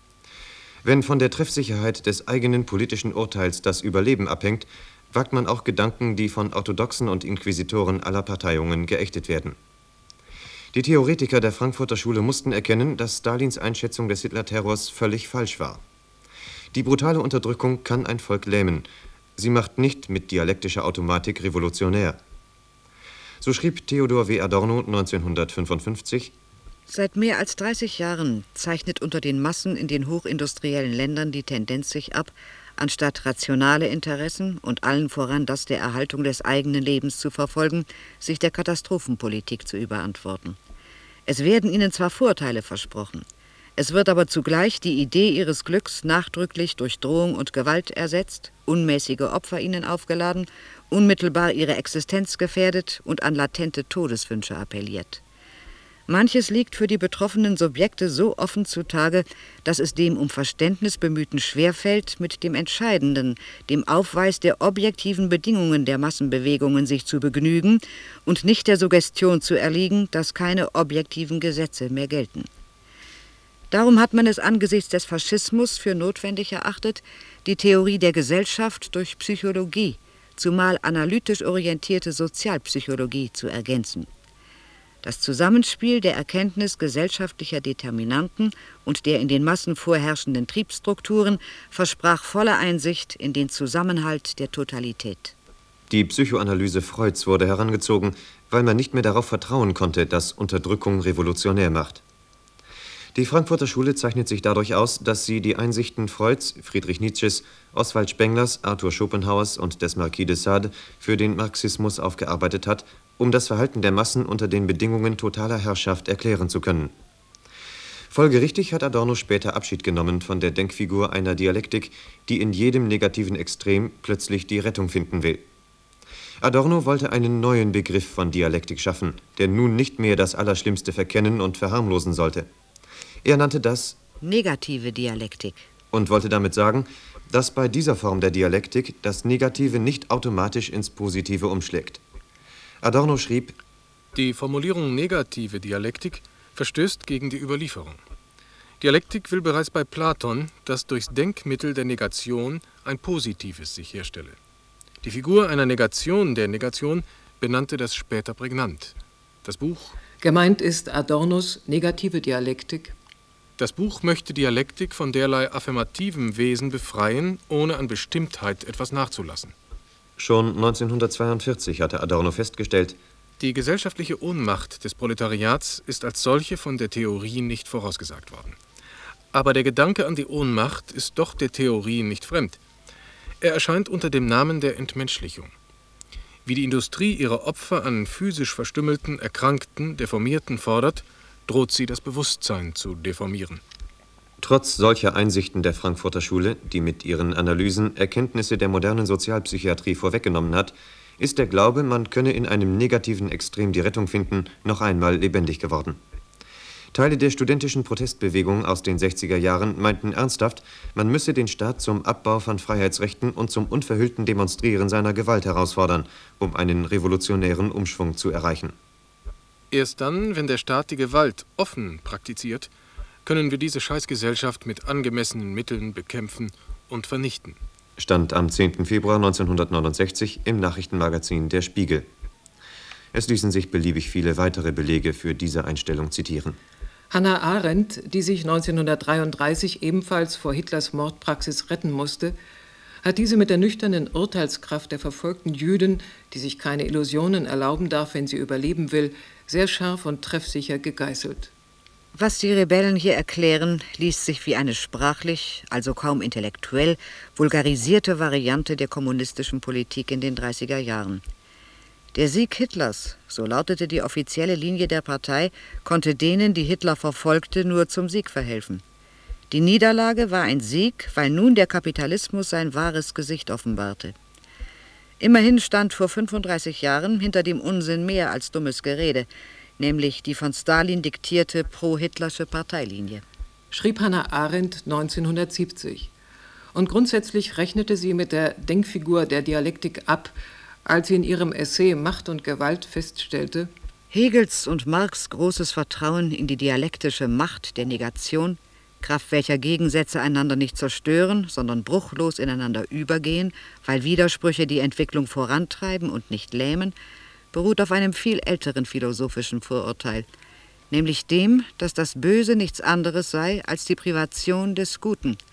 Wenn von der Treffsicherheit des eigenen politischen Urteils das Überleben abhängt, wagt man auch Gedanken, die von Orthodoxen und Inquisitoren aller Parteiungen geächtet werden. Die Theoretiker der Frankfurter Schule mussten erkennen, dass Stalins Einschätzung des Hitler-Terrors völlig falsch war. Die brutale Unterdrückung kann ein Volk lähmen. Sie macht nicht mit dialektischer Automatik revolutionär. So schrieb Theodor W. Adorno neunzehnhundertfünfundfünfzig: Seit mehr als dreißig Jahren zeichnet unter den Massen in den hochindustriellen Ländern die Tendenz sich ab, anstatt rationale Interessen und allen voran das der Erhaltung des eigenen Lebens zu verfolgen, sich der Katastrophenpolitik zu überantworten. Es werden ihnen zwar Vorteile versprochen, es wird aber zugleich die Idee ihres Glücks nachdrücklich durch Drohung und Gewalt ersetzt, unmäßige Opfer ihnen aufgeladen, unmittelbar ihre Existenz gefährdet und an latente Todeswünsche appelliert. Manches liegt für die betroffenen Subjekte so offen zutage, dass es dem um Verständnis Bemühten schwerfällt, mit dem Entscheidenden, dem Aufweis der objektiven Bedingungen der Massenbewegungen sich zu begnügen und nicht der Suggestion zu erliegen, dass keine objektiven Gesetze mehr gelten. Darum hat man es angesichts des Faschismus für notwendig erachtet, die Theorie der Gesellschaft durch Psychologie, zumal analytisch orientierte Sozialpsychologie, zu ergänzen. Das Zusammenspiel der Erkenntnis gesellschaftlicher Determinanten und der in den Massen vorherrschenden Triebstrukturen versprach volle Einsicht in den Zusammenhalt der Totalität. Die Psychoanalyse Freuds wurde herangezogen, weil man nicht mehr darauf vertrauen konnte, dass Unterdrückung revolutionär macht. Die Frankfurter Schule zeichnet sich dadurch aus, dass sie die Einsichten Freuds, Friedrich Nietzsches, Oswald Spenglers, Arthur Schopenhauers und des Marquis de Sade für den Marxismus aufgearbeitet hat, um das Verhalten der Massen unter den Bedingungen totaler Herrschaft erklären zu können. Folgerichtig hat Adorno später Abschied genommen von der Denkfigur einer Dialektik, die in jedem negativen Extrem plötzlich die Rettung finden will. Adorno wollte einen neuen Begriff von Dialektik schaffen, der nun nicht mehr das Allerschlimmste verkennen und verharmlosen sollte. Er nannte das negative Dialektik und wollte damit sagen, dass bei dieser Form der Dialektik das Negative nicht automatisch ins Positive umschlägt. Adorno schrieb: Die Formulierung negative Dialektik verstößt gegen die Überlieferung. Dialektik will bereits bei Platon, dass durchs Denkmittel der Negation ein Positives sich herstelle. Die Figur einer Negation der Negation benannte das später prägnant. Das Buch Gemeint ist Adornos negative Dialektik. Das Buch möchte Dialektik von derlei affirmativen Wesen befreien, ohne an Bestimmtheit etwas nachzulassen. Schon neunzehnhundertzweiundvierzig hatte Adorno festgestellt: Die gesellschaftliche Ohnmacht des Proletariats ist als solche von der Theorie nicht vorausgesagt worden. Aber der Gedanke an die Ohnmacht ist doch der Theorie nicht fremd. Er erscheint unter dem Namen der Entmenschlichung. Wie die Industrie ihre Opfer an physisch Verstümmelten, Erkrankten, Deformierten fordert, droht sie das Bewusstsein zu deformieren. Trotz solcher Einsichten der Frankfurter Schule, die mit ihren Analysen Erkenntnisse der modernen Sozialpsychiatrie vorweggenommen hat, ist der Glaube, man könne in einem negativen Extrem die Rettung finden, noch einmal lebendig geworden. Teile der studentischen Protestbewegung aus den sechziger Jahren meinten ernsthaft, man müsse den Staat zum Abbau von Freiheitsrechten und zum unverhüllten Demonstrieren seiner Gewalt herausfordern, um einen revolutionären Umschwung zu erreichen. Erst dann, wenn der Staat die Gewalt offen praktiziert, können wir diese Scheißgesellschaft mit angemessenen Mitteln bekämpfen und vernichten. Stand am zehnten Februar neunzehnhundertneunundsechzig im Nachrichtenmagazin Der Spiegel. Es ließen sich beliebig viele weitere Belege für diese Einstellung zitieren. Hannah Arendt, die sich neunzehnhundertdreiunddreißig ebenfalls vor Hitlers Mordpraxis retten musste, hat diese mit der nüchternen Urteilskraft der verfolgten Jüdin, die sich keine Illusionen erlauben darf, wenn sie überleben will, sehr scharf und treffsicher gegeißelt. Was die Rebellen hier erklären, liest sich wie eine sprachlich, also kaum intellektuell, vulgarisierte Variante der kommunistischen Politik in den dreißiger Jahren. Der Sieg Hitlers, so lautete die offizielle Linie der Partei, konnte denen, die Hitler verfolgte, nur zum Sieg verhelfen. Die Niederlage war ein Sieg, weil nun der Kapitalismus sein wahres Gesicht offenbarte. Immerhin stand vor fünfunddreißig Jahren hinter dem Unsinn mehr als dummes Gerede, nämlich die von Stalin diktierte pro-hitlersche Parteilinie. Schrieb Hannah Arendt neunzehnhundertsiebzig. Und grundsätzlich rechnete sie mit der Denkfigur der Dialektik ab, als sie in ihrem Essay Macht und Gewalt feststellte: Hegels und Marx' großes Vertrauen in die dialektische Macht der Negation, Kraft welcher Gegensätze einander nicht zerstören, sondern bruchlos ineinander übergehen, weil Widersprüche die Entwicklung vorantreiben und nicht lähmen, beruht auf einem viel älteren philosophischen Vorurteil, nämlich dem, dass das Böse nichts anderes sei als die Privation des Guten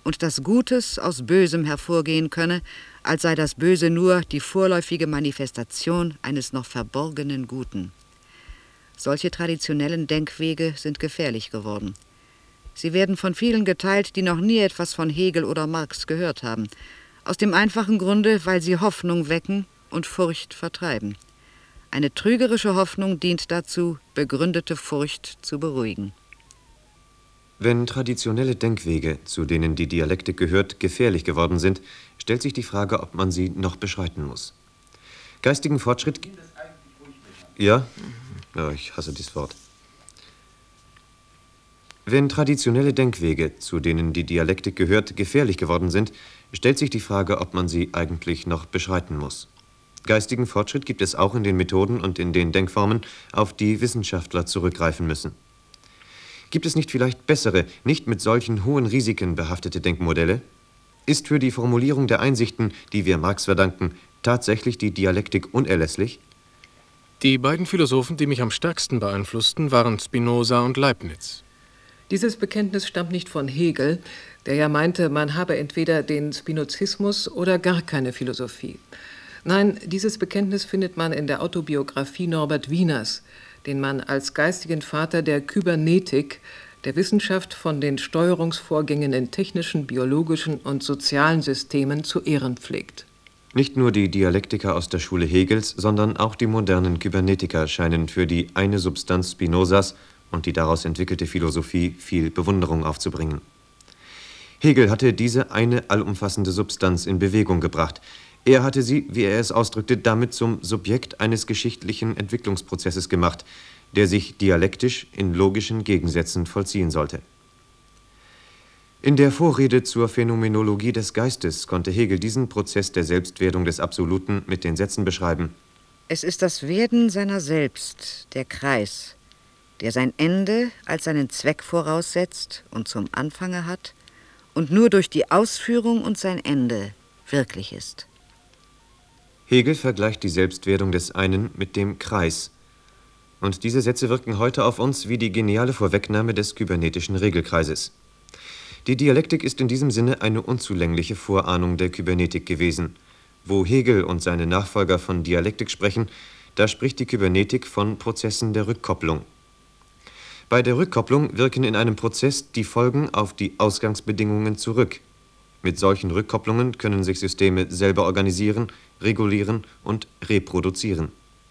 und dass Gutes aus Bösem hervorgehen könne, als sei das Böse nur die vorläufige Manifestation eines noch verborgenen Guten. Solche traditionellen Denkwege sind gefährlich geworden. Sie werden von vielen geteilt, die noch nie etwas von Hegel oder Marx gehört haben, aus dem einfachen Grunde, weil sie Hoffnung wecken und Furcht vertreiben. Eine trügerische Hoffnung dient dazu, begründete Furcht zu beruhigen. Wenn traditionelle Denkwege, zu denen die Dialektik gehört, gefährlich geworden sind, stellt sich die Frage, ob man sie noch beschreiten muss. Geistigen Fortschritt... Ja? Ja, ich hasse dieses Wort. Wenn traditionelle Denkwege, zu denen die Dialektik gehört, gefährlich geworden sind, stellt sich die Frage, ob man sie eigentlich noch beschreiten muss. Geistigen Fortschritt gibt es auch in den Methoden und in den Denkformen, auf die Wissenschaftler zurückgreifen müssen. Gibt es nicht vielleicht bessere, nicht mit solchen hohen Risiken behaftete Denkmodelle? Ist für die Formulierung der Einsichten, die wir Marx verdanken, tatsächlich die Dialektik unerlässlich? Die beiden Philosophen, die mich am stärksten beeinflussten, waren Spinoza und Leibniz. Dieses Bekenntnis stammt nicht von Hegel, der ja meinte, man habe entweder den Spinozismus oder gar keine Philosophie. Nein, dieses Bekenntnis findet man in der Autobiografie Norbert Wieners, den man als geistigen Vater der Kybernetik, der Wissenschaft von den Steuerungsvorgängen in technischen, biologischen und sozialen Systemen zu ehren pflegt. Nicht nur die Dialektiker aus der Schule Hegels, sondern auch die modernen Kybernetiker scheinen für die eine Substanz Spinozas und die daraus entwickelte Philosophie viel Bewunderung aufzubringen. Hegel hatte diese eine allumfassende Substanz in Bewegung gebracht. Er hatte sie, wie er es ausdrückte, damit zum Subjekt eines geschichtlichen Entwicklungsprozesses gemacht, der sich dialektisch in logischen Gegensätzen vollziehen sollte. In der Vorrede zur Phänomenologie des Geistes konnte Hegel diesen Prozess der Selbstwerdung des Absoluten mit den Sätzen beschreiben: Es ist das Werden seiner selbst, der Kreis, der sein Ende als seinen Zweck voraussetzt und zum Anfange hat und nur durch die Ausführung und sein Ende wirklich ist. Hegel vergleicht die Selbstwerdung des einen mit dem Kreis. Und diese Sätze wirken heute auf uns wie die geniale Vorwegnahme des kybernetischen Regelkreises. Die Dialektik ist in diesem Sinne eine unzulängliche Vorahnung der Kybernetik gewesen. Wo Hegel und seine Nachfolger von Dialektik sprechen, da spricht die Kybernetik von Prozessen der Rückkopplung. Bei der Rückkopplung wirken in einem Prozess die Folgen auf die Ausgangsbedingungen zurück. Mit solchen Rückkopplungen können sich Systeme selber organisieren, regulieren und reproduzieren.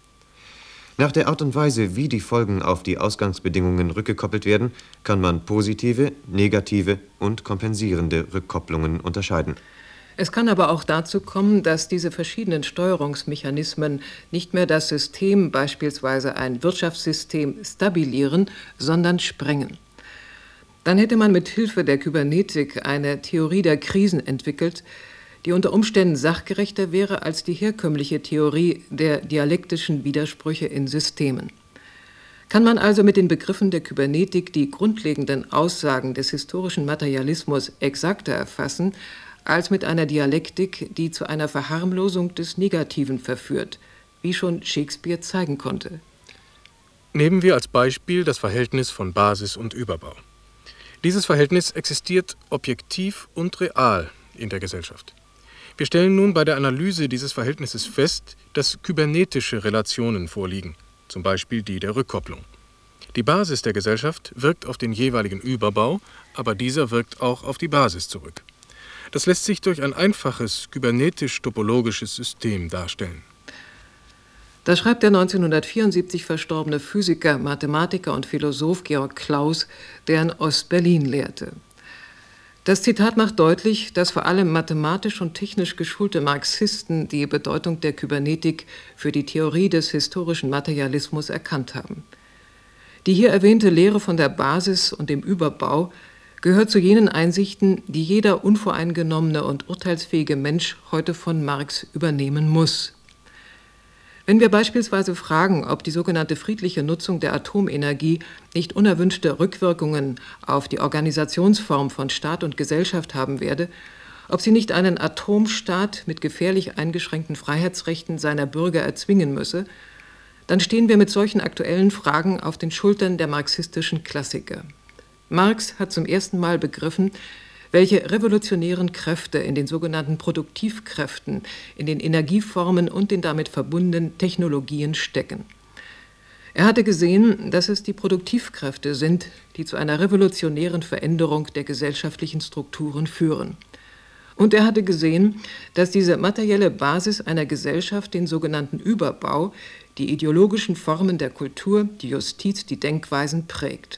Nach der Art und Weise, wie die Folgen auf die Ausgangsbedingungen rückgekoppelt werden, kann man positive, negative und kompensierende Rückkopplungen unterscheiden. Es kann aber auch dazu kommen, dass diese verschiedenen Steuerungsmechanismen nicht mehr das System, beispielsweise ein Wirtschaftssystem, stabilieren, sondern sprengen. Dann hätte man mit Hilfe der Kybernetik eine Theorie der Krisen entwickelt, die unter Umständen sachgerechter wäre als die herkömmliche Theorie der dialektischen Widersprüche in Systemen. Kann man also mit den Begriffen der Kybernetik die grundlegenden Aussagen des historischen Materialismus exakter erfassen, als mit einer Dialektik, die zu einer Verharmlosung des Negativen verführt, wie schon Shakespeare zeigen konnte? Nehmen wir als Beispiel das Verhältnis von Basis und Überbau. Dieses Verhältnis existiert objektiv und real in der Gesellschaft. Wir stellen nun bei der Analyse dieses Verhältnisses fest, dass kybernetische Relationen vorliegen, zum Beispiel die der Rückkopplung. Die Basis der Gesellschaft wirkt auf den jeweiligen Überbau, aber dieser wirkt auch auf die Basis zurück. Das lässt sich durch ein einfaches kybernetisch-topologisches System darstellen. Das schreibt der neunzehnhundertvierundsiebzig verstorbene Physiker, Mathematiker und Philosoph Georg Claus, der in Ost-Berlin lehrte. Das Zitat macht deutlich, dass vor allem mathematisch und technisch geschulte Marxisten die Bedeutung der Kybernetik für die Theorie des historischen Materialismus erkannt haben. Die hier erwähnte Lehre von der Basis und dem Überbau gehört zu jenen Einsichten, die jeder unvoreingenommene und urteilsfähige Mensch heute von Marx übernehmen muss. Wenn wir beispielsweise fragen, ob die sogenannte friedliche Nutzung der Atomenergie nicht unerwünschte Rückwirkungen auf die Organisationsform von Staat und Gesellschaft haben werde, ob sie nicht einen Atomstaat mit gefährlich eingeschränkten Freiheitsrechten seiner Bürger erzwingen müsse, dann stehen wir mit solchen aktuellen Fragen auf den Schultern der marxistischen Klassiker. Marx hat zum ersten Mal begriffen, welche revolutionären Kräfte in den sogenannten Produktivkräften, in den Energieformen und den damit verbundenen Technologien stecken. Er hatte gesehen, dass es die Produktivkräfte sind, die zu einer revolutionären Veränderung der gesellschaftlichen Strukturen führen. Und er hatte gesehen, dass diese materielle Basis einer Gesellschaft den sogenannten Überbau, die ideologischen Formen der Kultur, die Justiz, die Denkweisen prägt.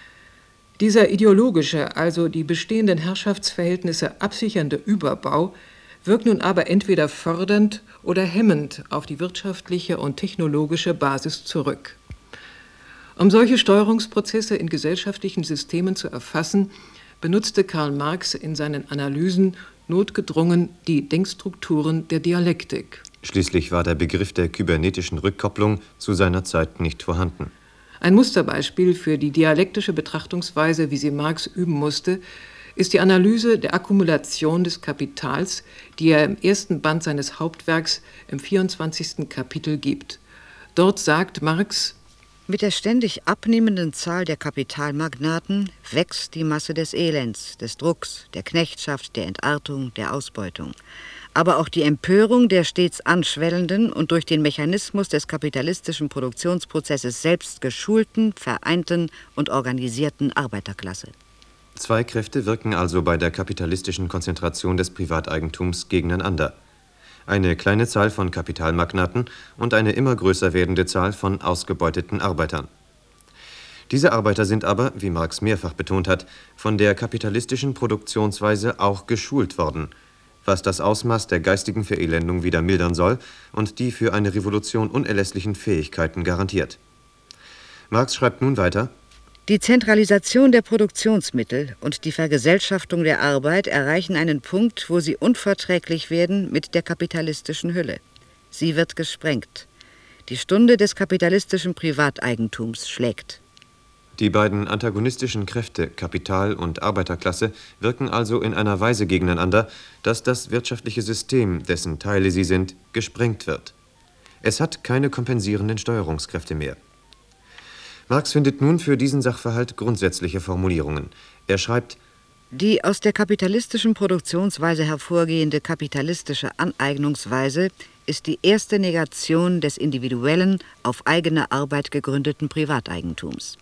Dieser ideologische, also die bestehenden Herrschaftsverhältnisse absichernde Überbau wirkt nun aber entweder fördernd oder hemmend auf die wirtschaftliche und technologische Basis zurück. Um solche Steuerungsprozesse in gesellschaftlichen Systemen zu erfassen, benutzte Karl Marx in seinen Analysen notgedrungen die Denkstrukturen der Dialektik. Schließlich war der Begriff der kybernetischen Rückkopplung zu seiner Zeit nicht vorhanden. Ein Musterbeispiel für die dialektische Betrachtungsweise, wie sie Marx üben musste, ist die Analyse der Akkumulation des Kapitals, die er im ersten Band seines Hauptwerks im vierundzwanzigsten Kapitel gibt. Dort sagt Marx: Mit der ständig abnehmenden Zahl der Kapitalmagnaten wächst die Masse des Elends, des Drucks, der Knechtschaft, der Entartung, der Ausbeutung. Aber auch die Empörung der stets anschwellenden und durch den Mechanismus des kapitalistischen Produktionsprozesses selbst geschulten, vereinten und organisierten Arbeiterklasse. Zwei Kräfte wirken also bei der kapitalistischen Konzentration des Privateigentums gegeneinander. Eine kleine Zahl von Kapitalmagnaten und eine immer größer werdende Zahl von ausgebeuteten Arbeitern. Diese Arbeiter sind aber, wie Marx mehrfach betont hat, von der kapitalistischen Produktionsweise auch geschult worden, was das Ausmaß der geistigen Verelendung wieder mildern soll und die für eine Revolution unerlässlichen Fähigkeiten garantiert. Marx schreibt nun weiter: Die Zentralisation der Produktionsmittel und die Vergesellschaftung der Arbeit erreichen einen Punkt, wo sie unverträglich werden mit der kapitalistischen Hülle. Sie wird gesprengt. Die Stunde des kapitalistischen Privateigentums schlägt. Die beiden antagonistischen Kräfte, Kapital und Arbeiterklasse, wirken also in einer Weise gegeneinander, dass das wirtschaftliche System, dessen Teile sie sind, gesprengt wird. Es hat keine kompensierenden Steuerungskräfte mehr. Marx findet nun für diesen Sachverhalt grundsätzliche Formulierungen. Er schreibt: Die aus der kapitalistischen Produktionsweise hervorgehende kapitalistische Aneignungsweise ist die erste Negation des individuellen, auf eigene Arbeit gegründeten Privateigentums.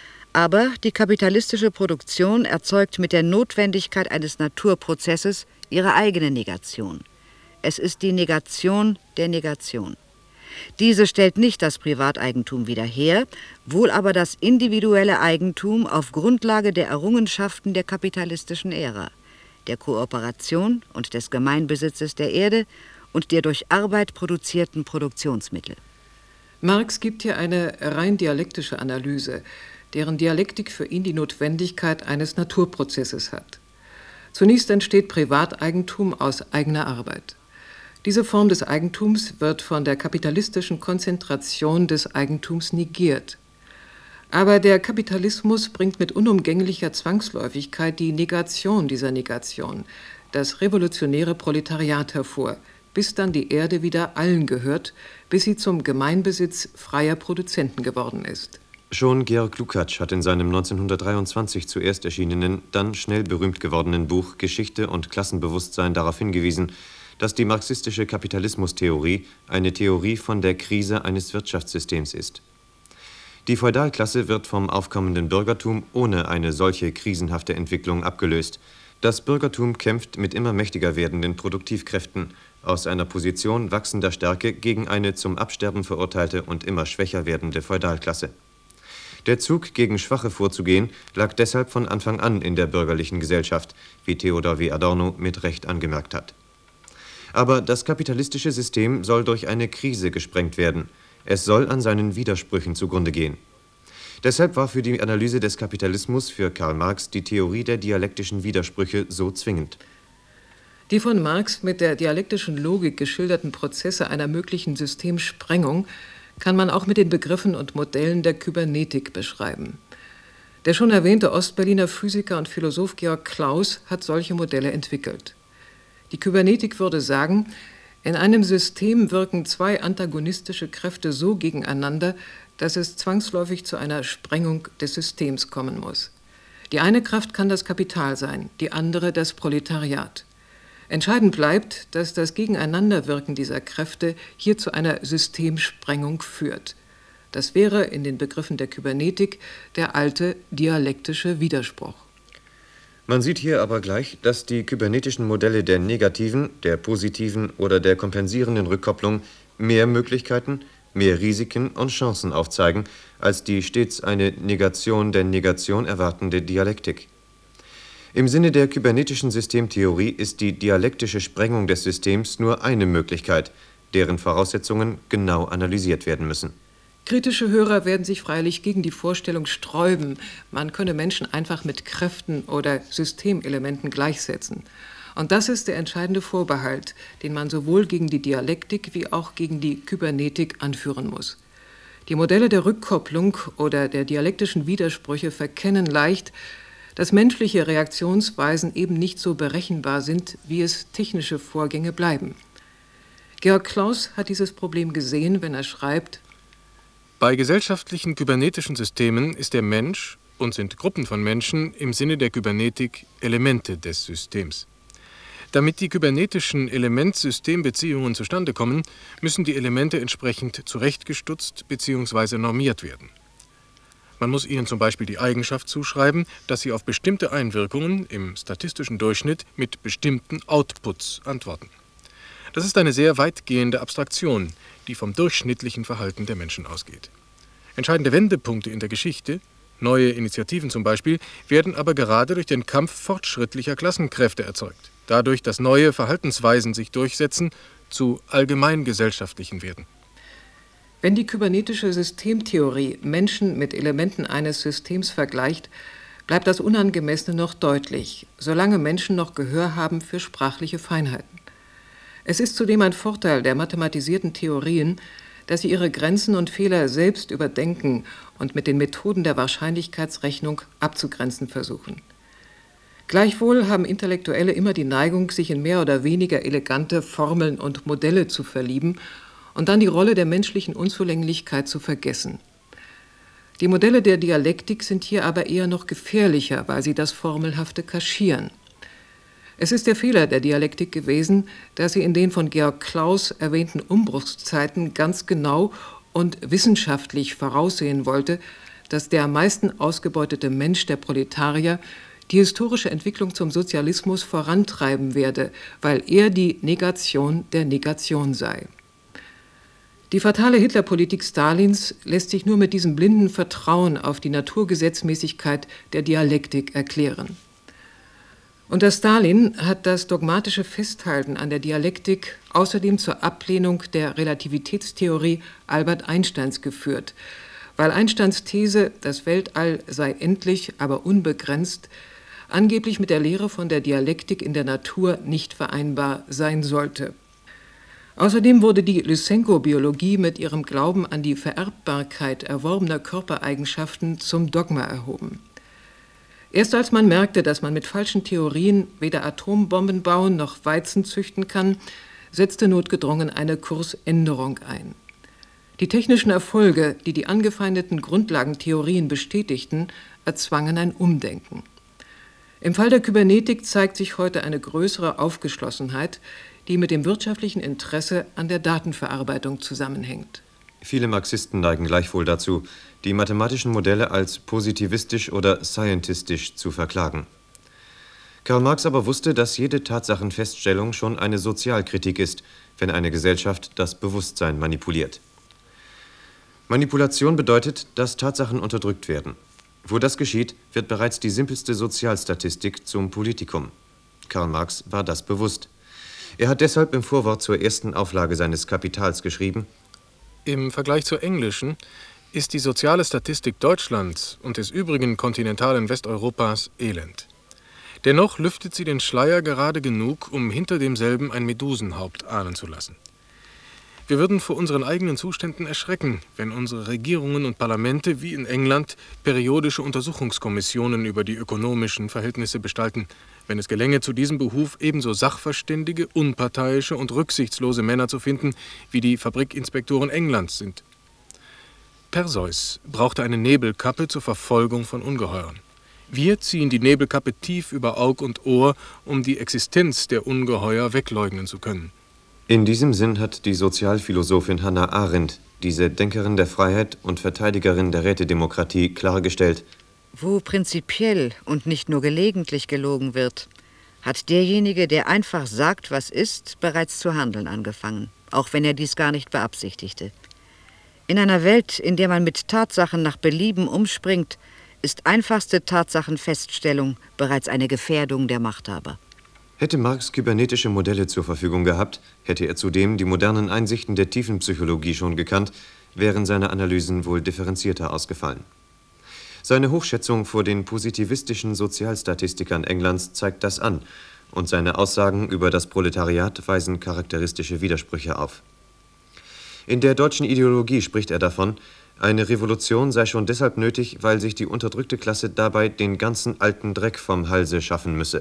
Aber die kapitalistische Produktion erzeugt mit der Notwendigkeit eines Naturprozesses ihre eigene Negation. Es ist die Negation der Negation. Diese stellt nicht das Privateigentum wieder her, wohl aber das individuelle Eigentum auf Grundlage der Errungenschaften der kapitalistischen Ära, der Kooperation und des Gemeinbesitzes der Erde und der durch Arbeit produzierten Produktionsmittel. Marx gibt hier eine rein dialektische Analyse, deren Dialektik für ihn die Notwendigkeit eines Naturprozesses hat. Zunächst entsteht Privateigentum aus eigener Arbeit. Diese Form des Eigentums wird von der kapitalistischen Konzentration des Eigentums negiert. Aber der Kapitalismus bringt mit unumgänglicher Zwangsläufigkeit die Negation dieser Negation, das revolutionäre Proletariat hervor, bis dann die Erde wieder allen gehört, bis sie zum Gemeinbesitz freier Produzenten geworden ist. Schon Georg Lukács hat in seinem neunzehnhundertdreiundzwanzig zuerst erschienenen, dann schnell berühmt gewordenen Buch Geschichte und Klassenbewusstsein darauf hingewiesen, dass die marxistische Kapitalismustheorie eine Theorie von der Krise eines Wirtschaftssystems ist. Die Feudalklasse wird vom aufkommenden Bürgertum ohne eine solche krisenhafte Entwicklung abgelöst. Das Bürgertum kämpft mit immer mächtiger werdenden Produktivkräften aus einer Position wachsender Stärke gegen eine zum Absterben verurteilte und immer schwächer werdende Feudalklasse. Der Zug, gegen Schwache vorzugehen, lag deshalb von Anfang an in der bürgerlichen Gesellschaft, wie Theodor W. Adorno mit Recht angemerkt hat. Aber das kapitalistische System soll durch eine Krise gesprengt werden. Es soll an seinen Widersprüchen zugrunde gehen. Deshalb war für die Analyse des Kapitalismus für Karl Marx die Theorie der dialektischen Widersprüche so zwingend. Die von Marx mit der dialektischen Logik geschilderten Prozesse einer möglichen Systemsprengung kann man auch mit den Begriffen und Modellen der Kybernetik beschreiben. Der schon erwähnte Ostberliner Physiker und Philosoph Georg Claus hat solche Modelle entwickelt. Die Kybernetik würde sagen, in einem System wirken zwei antagonistische Kräfte so gegeneinander, dass es zwangsläufig zu einer Sprengung des Systems kommen muss. Die eine Kraft kann das Kapital sein, die andere das Proletariat. Entscheidend bleibt, dass das Gegeneinanderwirken dieser Kräfte hier zu einer Systemsprengung führt. Das wäre in den Begriffen der Kybernetik der alte dialektische Widerspruch. Man sieht hier aber gleich, dass die kybernetischen Modelle der negativen, der positiven oder der kompensierenden Rückkopplung mehr Möglichkeiten, mehr Risiken und Chancen aufzeigen, als die stets eine Negation der Negation erwartende Dialektik. Im Sinne der kybernetischen Systemtheorie ist die dialektische Sprengung des Systems nur eine Möglichkeit, deren Voraussetzungen genau analysiert werden müssen. Kritische Hörer werden sich freilich gegen die Vorstellung sträuben, man könne Menschen einfach mit Kräften oder Systemelementen gleichsetzen. Und das ist der entscheidende Vorbehalt, den man sowohl gegen die Dialektik wie auch gegen die Kybernetik anführen muss. Die Modelle der Rückkopplung oder der dialektischen Widersprüche verkennen leicht, dass menschliche Reaktionsweisen eben nicht so berechenbar sind, wie es technische Vorgänge bleiben. Georg Claus hat dieses Problem gesehen, wenn er schreibt: Bei gesellschaftlichen kybernetischen Systemen ist der Mensch und sind Gruppen von Menschen im Sinne der Kybernetik Elemente des Systems. Damit die kybernetischen Element-System-Beziehungen zustande kommen, müssen die Elemente entsprechend zurechtgestutzt bzw. normiert werden. Man muss ihnen zum Beispiel die Eigenschaft zuschreiben, dass sie auf bestimmte Einwirkungen im statistischen Durchschnitt mit bestimmten Outputs antworten. Das ist eine sehr weitgehende Abstraktion, die vom durchschnittlichen Verhalten der Menschen ausgeht. Entscheidende Wendepunkte in der Geschichte, neue Initiativen zum Beispiel, werden aber gerade durch den Kampf fortschrittlicher Klassenkräfte erzeugt, dadurch, dass neue Verhaltensweisen sich durchsetzen, zu allgemeingesellschaftlichen werden. Wenn die kybernetische Systemtheorie Menschen mit Elementen eines Systems vergleicht, bleibt das Unangemessene noch deutlich, solange Menschen noch Gehör haben für sprachliche Feinheiten. Es ist zudem ein Vorteil der mathematisierten Theorien, dass sie ihre Grenzen und Fehler selbst überdenken und mit den Methoden der Wahrscheinlichkeitsrechnung abzugrenzen versuchen. Gleichwohl haben Intellektuelle immer die Neigung, sich in mehr oder weniger elegante Formeln und Modelle zu verlieben und dann die Rolle der menschlichen Unzulänglichkeit zu vergessen. Die Modelle der Dialektik sind hier aber eher noch gefährlicher, weil sie das Formelhafte kaschieren. Es ist der Fehler der Dialektik gewesen, dass sie in den von Georg Claus erwähnten Umbruchszeiten ganz genau und wissenschaftlich voraussehen wollte, dass der am meisten ausgebeutete Mensch, der Proletarier, die historische Entwicklung zum Sozialismus vorantreiben werde, weil er die Negation der Negation sei. Die fatale Hitlerpolitik Stalins lässt sich nur mit diesem blinden Vertrauen auf die Naturgesetzmäßigkeit der Dialektik erklären. Unter Stalin hat das dogmatische Festhalten an der Dialektik außerdem zur Ablehnung der Relativitätstheorie Albert Einsteins geführt, weil Einsteins These, das Weltall sei endlich, aber unbegrenzt, angeblich mit der Lehre von der Dialektik in der Natur nicht vereinbar sein sollte. Außerdem wurde die Lysenko-Biologie mit ihrem Glauben an die Vererbbarkeit erworbener Körpereigenschaften zum Dogma erhoben. Erst als man merkte, dass man mit falschen Theorien weder Atombomben bauen noch Weizen züchten kann, setzte notgedrungen eine Kursänderung ein. Die technischen Erfolge, die die angefeindeten Grundlagentheorien bestätigten, erzwangen ein Umdenken. Im Fall der Kybernetik zeigt sich heute eine größere Aufgeschlossenheit, die mit dem wirtschaftlichen Interesse an der Datenverarbeitung zusammenhängt. Viele Marxisten neigen gleichwohl dazu, die mathematischen Modelle als positivistisch oder scientistisch zu verklagen. Karl Marx aber wusste, dass jede Tatsachenfeststellung schon eine Sozialkritik ist, wenn eine Gesellschaft das Bewusstsein manipuliert. Manipulation bedeutet, dass Tatsachen unterdrückt werden. Wo das geschieht, wird bereits die simpelste Sozialstatistik zum Politikum. Karl Marx war das bewusst. Er hat deshalb im Vorwort zur ersten Auflage seines Kapitals geschrieben: Im Vergleich zur englischen ist die soziale Statistik Deutschlands und des übrigen kontinentalen Westeuropas elend. Dennoch lüftet sie den Schleier gerade genug, um hinter demselben ein Medusenhaupt ahnen zu lassen. Wir würden vor unseren eigenen Zuständen erschrecken, wenn unsere Regierungen und Parlamente wie in England periodische Untersuchungskommissionen über die ökonomischen Verhältnisse bestalten, wenn es gelänge, zu diesem Behuf ebenso sachverständige, unparteiische und rücksichtslose Männer zu finden, wie die Fabrikinspektoren Englands sind. Perseus brauchte eine Nebelkappe zur Verfolgung von Ungeheuern. Wir ziehen die Nebelkappe tief über Aug und Ohr, um die Existenz der Ungeheuer wegleugnen zu können. In diesem Sinn hat die Sozialphilosophin Hannah Arendt, diese Denkerin der Freiheit und Verteidigerin der Rätedemokratie, klargestellt: Wo prinzipiell und nicht nur gelegentlich gelogen wird, hat derjenige, der einfach sagt, was ist, bereits zu handeln angefangen, auch wenn er dies gar nicht beabsichtigte. In einer Welt, in der man mit Tatsachen nach Belieben umspringt, ist einfachste Tatsachenfeststellung bereits eine Gefährdung der Machthaber. Hätte Marx kybernetische Modelle zur Verfügung gehabt, hätte er zudem die modernen Einsichten der Tiefenpsychologie schon gekannt, wären seine Analysen wohl differenzierter ausgefallen. Seine Hochschätzung vor den positivistischen Sozialstatistikern Englands zeigt das an, und seine Aussagen über das Proletariat weisen charakteristische Widersprüche auf. In der deutschen Ideologie spricht er davon, eine Revolution sei schon deshalb nötig, weil sich die unterdrückte Klasse dabei den ganzen alten Dreck vom Halse schaffen müsse.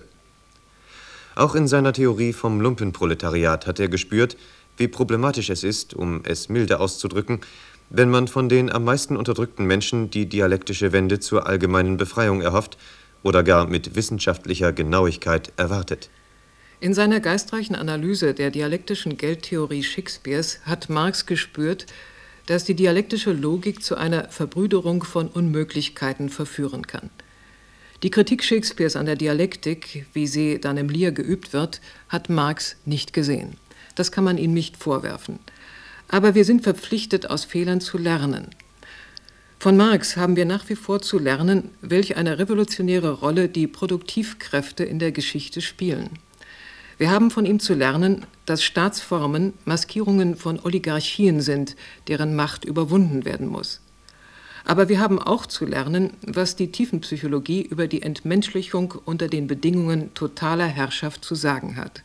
Auch in seiner Theorie vom Lumpenproletariat hat er gespürt, wie problematisch es ist, um es milde auszudrücken, wenn man von den am meisten unterdrückten Menschen die dialektische Wende zur allgemeinen Befreiung erhofft oder gar mit wissenschaftlicher Genauigkeit erwartet. In seiner geistreichen Analyse der dialektischen Geldtheorie Shakespeares hat Marx gespürt, dass die dialektische Logik zu einer Verbrüderung von Unmöglichkeiten verführen kann. Die Kritik Shakespeares an der Dialektik, wie sie dann im Lear geübt wird, hat Marx nicht gesehen. Das kann man ihm nicht vorwerfen. Aber wir sind verpflichtet, aus Fehlern zu lernen. Von Marx haben wir nach wie vor zu lernen, welch eine revolutionäre Rolle die Produktivkräfte in der Geschichte spielen. Wir haben von ihm zu lernen, dass Staatsformen Maskierungen von Oligarchien sind, deren Macht überwunden werden muss. Aber wir haben auch zu lernen, was die Tiefenpsychologie über die Entmenschlichung unter den Bedingungen totaler Herrschaft zu sagen hat.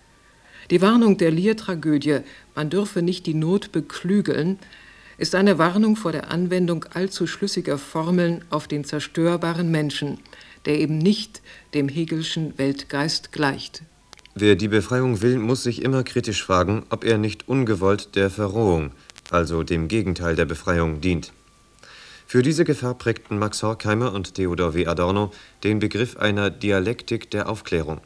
Die Warnung der Lear-Tragödie, man dürfe nicht die Not beklügeln, ist eine Warnung vor der Anwendung allzu schlüssiger Formeln auf den zerstörbaren Menschen, der eben nicht dem Hegelschen Weltgeist gleicht. Wer die Befreiung will, muss sich immer kritisch fragen, ob er nicht ungewollt der Verrohung, also dem Gegenteil der Befreiung, dient. Für diese Gefahr prägten Max Horkheimer und Theodor W. Adorno den Begriff einer Dialektik der Aufklärung.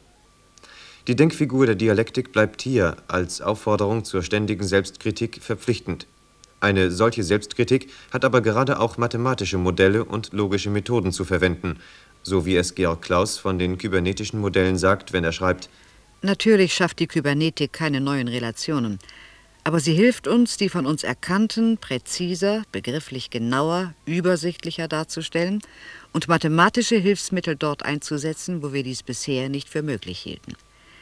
Die Denkfigur der Dialektik bleibt hier als Aufforderung zur ständigen Selbstkritik verpflichtend. Eine solche Selbstkritik hat aber gerade auch mathematische Modelle und logische Methoden zu verwenden, so wie es Georg Claus von den kybernetischen Modellen sagt, wenn er schreibt: Natürlich schafft die Kybernetik keine neuen Relationen, aber sie hilft uns, die von uns Erkannten präziser, begrifflich genauer, übersichtlicher darzustellen und mathematische Hilfsmittel dort einzusetzen, wo wir dies bisher nicht für möglich hielten.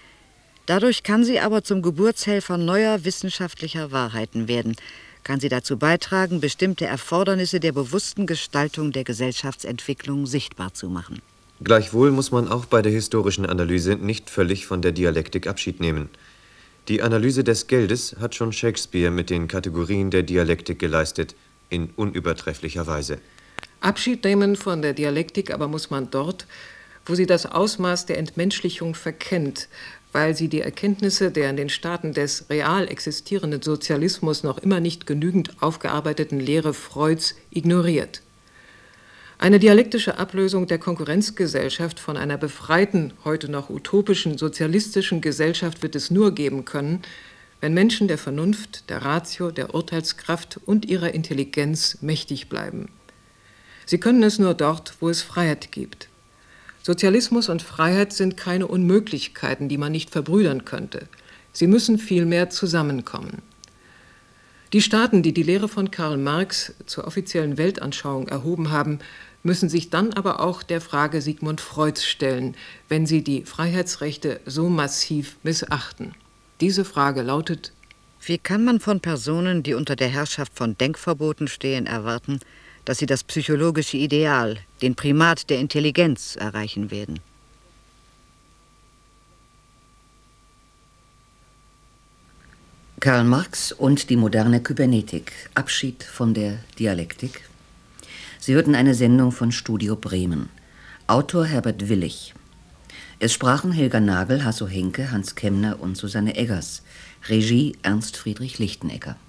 Dadurch kann sie aber zum Geburtshelfer neuer wissenschaftlicher Wahrheiten werden, kann sie dazu beitragen, bestimmte Erfordernisse der bewussten Gestaltung der Gesellschaftsentwicklung sichtbar zu machen. Gleichwohl muss man auch bei der historischen Analyse nicht völlig von der Dialektik Abschied nehmen. Die Analyse des Geldes hat schon Shakespeare mit den Kategorien der Dialektik geleistet, in unübertrefflicher Weise. Abschied nehmen von der Dialektik aber muss man dort, wo sie das Ausmaß der Entmenschlichung verkennt, weil sie die Erkenntnisse der in den Staaten des real existierenden Sozialismus noch immer nicht genügend aufgearbeiteten Lehre Freuds ignoriert. Eine dialektische Ablösung der Konkurrenzgesellschaft von einer befreiten, heute noch utopischen, sozialistischen Gesellschaft wird es nur geben können, wenn Menschen der Vernunft, der Ratio, der Urteilskraft und ihrer Intelligenz mächtig bleiben. Sie können es nur dort, wo es Freiheit gibt. Sozialismus und Freiheit sind keine Unmöglichkeiten, die man nicht verbrüdern könnte. Sie müssen vielmehr zusammenkommen. Die Staaten, die die Lehre von Karl Marx zur offiziellen Weltanschauung erhoben haben, müssen sich dann aber auch der Frage Sigmund Freuds stellen, wenn sie die Freiheitsrechte so massiv missachten. Diese Frage lautet: Wie kann man von Personen, die unter der Herrschaft von Denkverboten stehen, erwarten, dass sie das psychologische Ideal, den Primat der Intelligenz erreichen werden? Karl Marx und die moderne Kybernetik. Abschied von der Dialektik. Sie hörten eine Sendung von Studio Bremen. Autor Herbert Willig. Es sprachen Helga Nagel, Hasso Henke, Hans Kemner und Susanne Eggers. Regie Ernst Friedrich Lichtenegger.